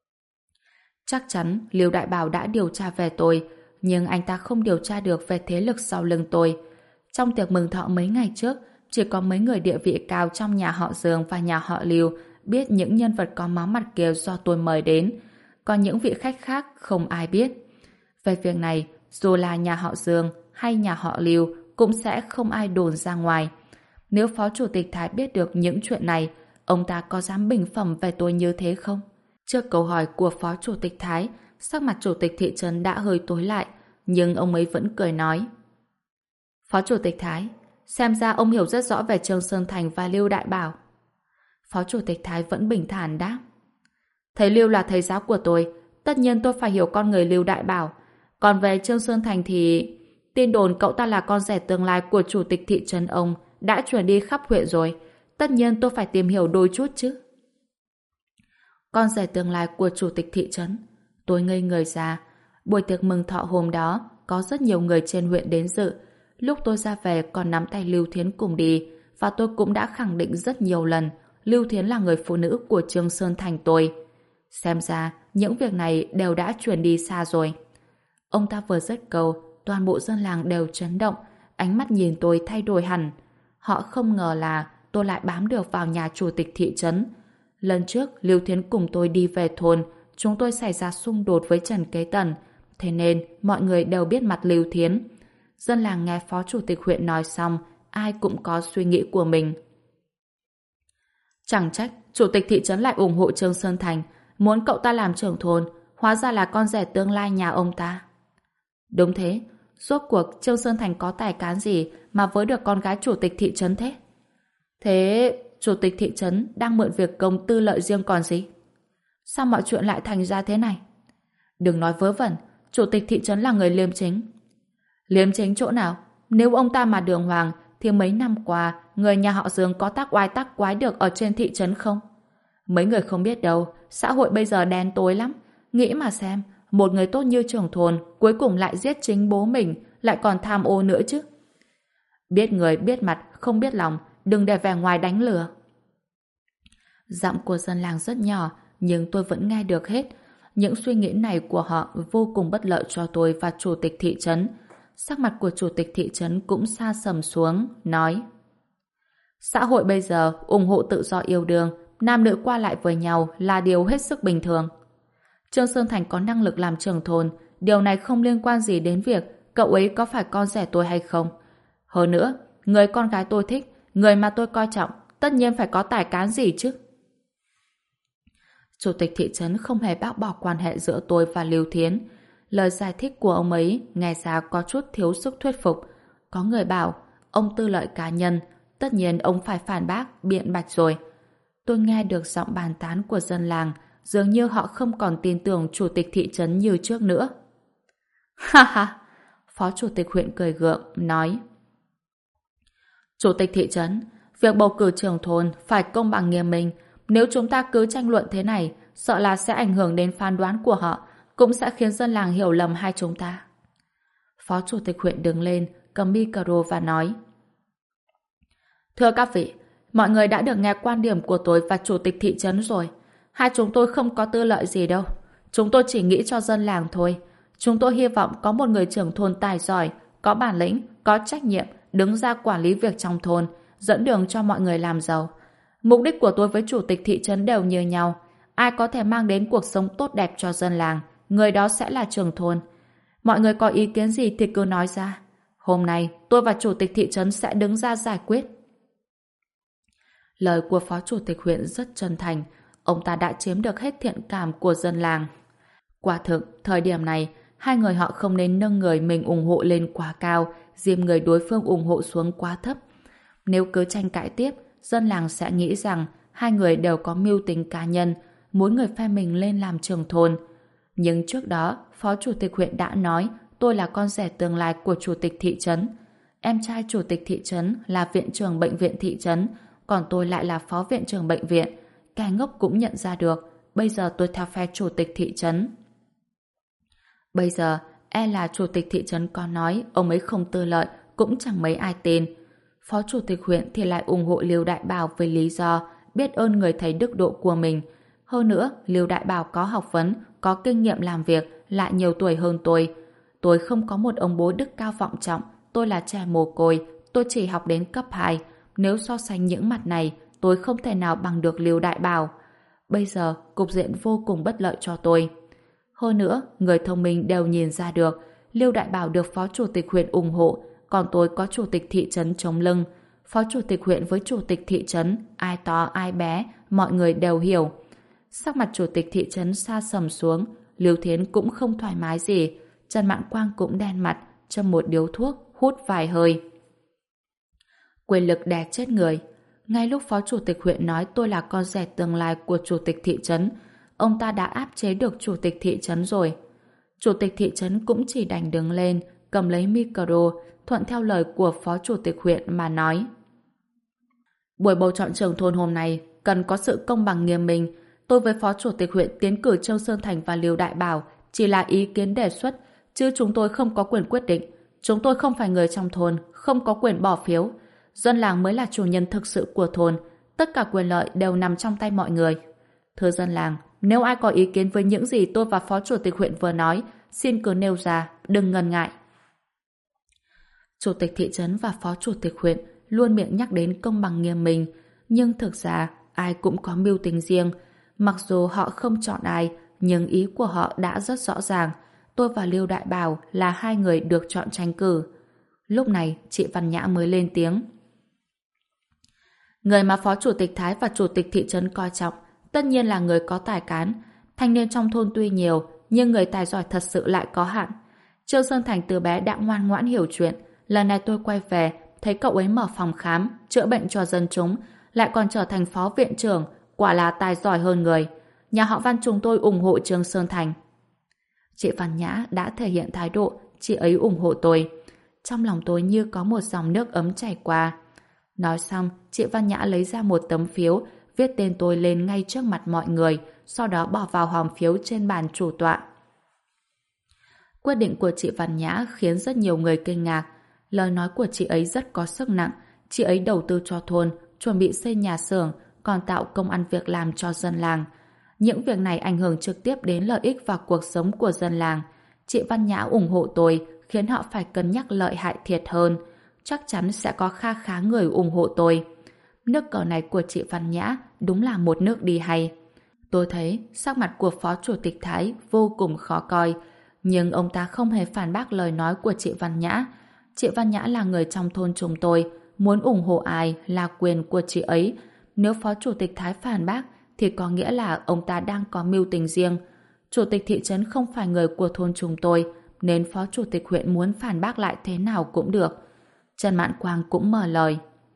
Chắc chắn Liêu Đại Bảo đã điều tra về tôi, nhưng anh ta không điều tra được về thế lực sau lưng tôi. Trong tiệc mừng thọ mấy ngày trước, chỉ có mấy người địa vị cao trong nhà họ Dương và nhà họ Liêu biết những nhân vật có máu mặt kia do tôi mời đến. Còn những vị khách khác không ai biết. Về việc này, dù là nhà họ Dương hay nhà họ Liêu cũng sẽ không ai đồn ra ngoài. Nếu Phó Chủ tịch Thái biết được những chuyện này, ông ta có dám bình phẩm về tôi như thế không? Trước câu hỏi của Phó Chủ tịch Thái, sắc mặt Chủ tịch thị trấn đã hơi tối lại, nhưng ông ấy vẫn cười nói. Phó Chủ tịch Thái, xem ra ông hiểu rất rõ về Trương Sơn Thành và Liêu Đại Bảo. Phó Chủ tịch Thái vẫn bình thản đáp. Thầy Liêu là thầy giáo của tôi, tất nhiên tôi phải hiểu con người Liêu Đại Bảo. Còn về Trương Sơn Thành thì... tin đồn cậu ta là con rể tương lai của Chủ tịch thị trấn ông đã truyền đi khắp huyện rồi. Tất nhiên tôi phải tìm hiểu đôi chút chứ. Con rể tương lai của Chủ tịch thị trấn. Tôi ngây người ra. Buổi tiệc mừng thọ hôm đó có rất nhiều người trên huyện đến dự. Lúc tôi ra về còn nắm tay Lưu Thiến cùng đi, và tôi cũng đã khẳng định rất nhiều lần Lưu Thiến là người phụ nữ của Trương Sơn Thành tôi. Xem ra những việc này đều đã truyền đi xa rồi. Ông ta vừa dứt câu, toàn bộ dân làng đều chấn động, ánh mắt nhìn tôi thay đổi hẳn. Họ không ngờ là tôi lại bám được vào nhà chủ tịch thị trấn. Lần trước Lưu Thiến cùng tôi đi về thôn, chúng tôi xảy ra xung đột với Trần Kế Tần, thế nên mọi người đều biết mặt Lưu Thiến. Dân làng nghe Phó Chủ tịch huyện nói xong, ai cũng có suy nghĩ của mình. Chẳng trách Chủ tịch thị trấn lại ủng hộ Trương Sơn Thành, muốn cậu ta làm trưởng thôn, hóa ra là con rể tương lai nhà ông ta. Đúng thế, rốt cuộc Trương Sơn Thành có tài cán gì mà với được con gái chủ tịch thị trấn thế? Thế chủ tịch thị trấn đang mượn việc công tư lợi riêng còn gì? Sao mọi chuyện lại thành ra thế này? Đừng nói vớ vẩn, chủ tịch thị trấn là người liêm chính. Liêm chính chỗ nào? Nếu ông ta mà đường hoàng thì mấy năm qua người nhà họ Dương có tác oai tác quái được ở trên thị trấn không? Mấy người không biết đâu, xã hội bây giờ đen tối lắm. Nghĩ mà xem, một người tốt như trưởng thôn cuối cùng lại giết chính bố mình, lại còn tham ô nữa chứ. Biết người biết mặt, không biết lòng, đừng để vẻ ngoài đánh lừa. Giọng của dân làng rất nhỏ, nhưng tôi vẫn nghe được hết. Những suy nghĩ này của họ vô cùng bất lợi cho tôi và chủ tịch thị trấn. Sắc mặt của chủ tịch thị trấn cũng sa sầm xuống, nói: xã hội bây giờ ủng hộ tự do yêu đương, nam nữ qua lại với nhau là điều hết sức bình thường. Trương Sơn Thành có năng lực làm trưởng thôn, điều này không liên quan gì đến việc cậu ấy có phải con rể tôi hay không. Hơn nữa, người con gái tôi thích, người mà tôi coi trọng, tất nhiên phải có tài cán gì chứ. Chủ tịch thị trấn không hề bác bỏ quan hệ giữa tôi và Lưu Thiến. Lời giải thích của ông ấy nghe ra có chút thiếu sức thuyết phục. Có người bảo, ông tư lợi cá nhân, tất nhiên ông phải phản bác, biện bạch rồi. Tôi nghe được giọng bàn tán của dân làng, dường như họ không còn tin tưởng chủ tịch thị trấn như trước nữa. Ha ha! Phó chủ tịch huyện cười gượng, nói: chủ tịch thị trấn, việc bầu cử trưởng thôn phải công bằng nghiêm minh. Nếu chúng ta cứ tranh luận thế này, sợ là sẽ ảnh hưởng đến phán đoán của họ, cũng sẽ khiến dân làng hiểu lầm hai chúng ta. Phó chủ tịch huyện đứng lên, cầm micro và nói: thưa các vị, mọi người đã được nghe quan điểm của tôi và chủ tịch thị trấn rồi. Hai chúng tôi không có tư lợi gì đâu. Chúng tôi chỉ nghĩ cho dân làng thôi. Chúng tôi hy vọng có một người trưởng thôn tài giỏi, có bản lĩnh, có trách nhiệm, đứng ra quản lý việc trong thôn, dẫn đường cho mọi người làm giàu. Mục đích của tôi với chủ tịch thị trấn đều như nhau. Ai có thể mang đến cuộc sống tốt đẹp cho dân làng, người đó sẽ là trưởng thôn. Mọi người có ý kiến gì thì cứ nói ra. Hôm nay, tôi và chủ tịch thị trấn sẽ đứng ra giải quyết. Lời của phó chủ tịch huyện rất chân thành. Ông ta đã chiếm được hết thiện cảm của dân làng. Quả thực, thời điểm này, hai người họ không nên nâng người mình ủng hộ lên quá cao, diêm người đối phương ủng hộ xuống quá thấp. Nếu cứ tranh cãi tiếp, dân làng sẽ nghĩ rằng hai người đều có mưu tính cá nhân, muốn người phe mình lên làm trưởng thôn. Nhưng trước đó, phó chủ tịch huyện đã nói tôi là con rể tương lai của chủ tịch thị trấn. Em trai chủ tịch thị trấn là viện trưởng bệnh viện thị trấn, còn tôi lại là phó viện trưởng bệnh viện. Kẻ ngốc cũng nhận ra được, bây giờ tôi theo phe chủ tịch thị trấn. Bây giờ, e là chủ tịch thị trấn có nói ông ấy không tư lợi, cũng chẳng mấy ai tin. Phó chủ tịch huyện thì lại ủng hộ Liêu Đại Bảo với lý do biết ơn người thầy đức độ của mình. Hơn nữa, Liêu Đại Bảo có học vấn, có kinh nghiệm làm việc, lại nhiều tuổi hơn tôi. Tôi không có một ông bố đức cao vọng trọng, tôi là trẻ mồ côi, tôi chỉ học đến cấp 2. Nếu so sánh những mặt này, tôi không thể nào bằng được Liêu Đại Bảo. Bây giờ, cục diện vô cùng bất lợi cho tôi. Hơn nữa, người thông minh đều nhìn ra được, Liêu Đại Bảo được phó chủ tịch huyện ủng hộ, còn tôi có chủ tịch thị trấn chống lưng. Phó chủ tịch huyện với chủ tịch thị trấn, ai to ai bé, mọi người đều hiểu. Sắc mặt chủ tịch thị trấn sa sầm xuống, Liêu Thiến cũng không thoải mái gì, Trần Mạn Quang cũng đen mặt, châm một điếu thuốc, hút vài hơi. Quyền lực đè chết người. Ngay lúc phó chủ tịch huyện nói tôi là con rể tương lai của chủ tịch thị trấn, ông ta đã áp chế được chủ tịch thị trấn rồi. Chủ tịch thị trấn cũng chỉ đành đứng lên, cầm lấy micro, thuận theo lời của phó chủ tịch huyện mà nói. Buổi bầu chọn trưởng thôn hôm nay cần có sự công bằng nghiêm minh. Tôi với phó chủ tịch huyện tiến cử Châu Sơn Thành và Liêu Đại Bảo chỉ là ý kiến đề xuất, chứ chúng tôi không có quyền quyết định. Chúng tôi không phải người trong thôn, không có quyền bỏ phiếu. Dân làng mới là chủ nhân thực sự của thôn. Tất cả quyền lợi đều nằm trong tay mọi người. Thưa dân làng, nếu ai có ý kiến với những gì tôi và phó chủ tịch huyện vừa nói, xin cứ nêu ra, đừng ngần ngại. Chủ tịch thị trấn và phó chủ tịch huyện luôn miệng nhắc đến công bằng nghiêm minh, nhưng thực ra ai cũng có mưu tính riêng. Mặc dù họ không chọn ai, nhưng ý của họ đã rất rõ ràng. Tôi và Liêu Đại Bảo là hai người được chọn tranh cử. Lúc này, chị Văn Nhã mới lên tiếng. Người mà phó chủ tịch Thái và chủ tịch thị trấn coi trọng tất nhiên là người có tài cán. Thanh niên trong thôn tuy nhiều, nhưng người tài giỏi thật sự lại có hạn. Trương Sơn Thành từ bé đã ngoan ngoãn hiểu chuyện. Lần này tôi quay về, thấy cậu ấy mở phòng khám, chữa bệnh cho dân chúng, lại còn trở thành phó viện trưởng, quả là tài giỏi hơn người. Nhà họ Văn chúng tôi ủng hộ Trương Sơn Thành. Chị Văn Nhã đã thể hiện thái độ, chị ấy ủng hộ tôi. Trong lòng tôi như có một dòng nước ấm chảy qua. Nói xong, chị Văn Nhã lấy ra một tấm phiếu, viết tên tôi lên ngay trước mặt mọi người, sau đó bỏ vào hòm phiếu trên bàn chủ tọa. Quyết định của chị Văn Nhã khiến rất nhiều người kinh ngạc. Lời nói của chị ấy rất có sức nặng. Chị ấy đầu tư cho thôn, chuẩn bị xây nhà xưởng, còn tạo công ăn việc làm cho dân làng. Những việc này ảnh hưởng trực tiếp đến lợi ích và cuộc sống của dân làng. Chị Văn Nhã ủng hộ tôi, khiến họ phải cân nhắc lợi hại thiệt hơn. Chắc chắn sẽ có kha khá người ủng hộ tôi. Nước cờ này của chị Văn Nhã đúng là một nước đi hay. Tôi thấy sắc mặt của phó chủ tịch Thái vô cùng khó coi, nhưng ông ta không hề phản bác lời nói của chị Văn Nhã. Chị Văn Nhã là người trong thôn chúng tôi, muốn ủng hộ ai là quyền của chị ấy. Nếu phó chủ tịch Thái phản bác thì có nghĩa là ông ta đang có mưu tính riêng. Chủ tịch thị trấn không phải người của thôn chúng tôi, nên phó chủ tịch huyện muốn phản bác lại thế nào cũng được. Trần Mạn Quang cũng mở lời.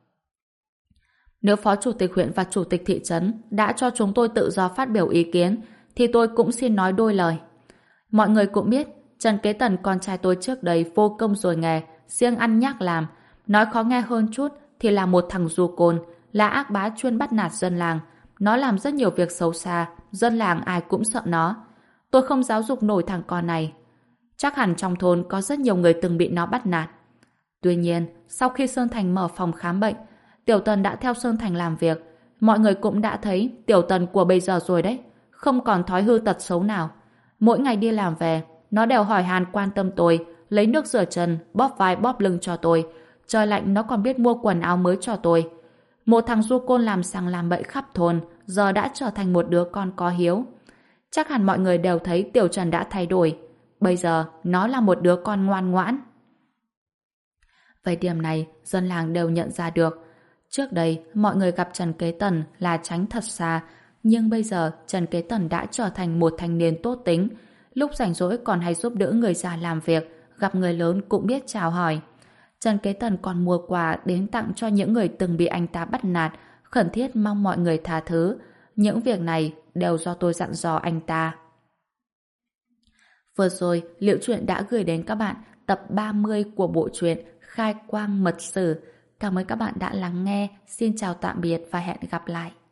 Nếu phó chủ tịch huyện và chủ tịch thị trấn đã cho chúng tôi tự do phát biểu ý kiến, thì tôi cũng xin nói đôi lời. Mọi người cũng biết, Trần Kế Tần con trai tôi trước đây vô công rồi nghề, siêng ăn nhác làm. Nói khó nghe hơn chút thì là một thằng du côn, là ác bá chuyên bắt nạt dân làng. Nó làm rất nhiều việc xấu xa, dân làng ai cũng sợ nó. Tôi không giáo dục nổi thằng con này. Chắc hẳn trong thôn có rất nhiều người từng bị nó bắt nạt. Tuy nhiên, sau khi Sơn Thành mở phòng khám bệnh, Tiểu Tần đã theo Sơn Thành làm việc. Mọi người cũng đã thấy Tiểu Tần của bây giờ rồi đấy, không còn thói hư tật xấu nào. Mỗi ngày đi làm về, nó đều hỏi han quan tâm tôi, lấy nước rửa chân, bóp vai bóp lưng cho tôi. Trời lạnh nó còn biết mua quần áo mới cho tôi. Một thằng du côn làm sằng làm bậy khắp thôn, giờ đã trở thành một đứa con có hiếu. Chắc hẳn mọi người đều thấy Tiểu Trần đã thay đổi. Bây giờ, nó là một đứa con ngoan ngoãn. Về điểm này, dân làng đều nhận ra được. Trước đây, mọi người gặp Trần Kế Tần là tránh thật xa, nhưng bây giờ Trần Kế Tần đã trở thành một thanh niên tốt tính. Lúc rảnh rỗi còn hay giúp đỡ người già làm việc, gặp người lớn cũng biết chào hỏi. Trần Kế Tần còn mua quà đến tặng cho những người từng bị anh ta bắt nạt, khẩn thiết mong mọi người tha thứ. Những việc này đều do tôi dặn dò anh ta. Vừa rồi, Liễu Chuyện đã gửi đến các bạn tập 30 của bộ truyện Khai Quang Mật Sử. Cảm ơn các bạn đã lắng nghe. Xin chào tạm biệt và hẹn gặp lại.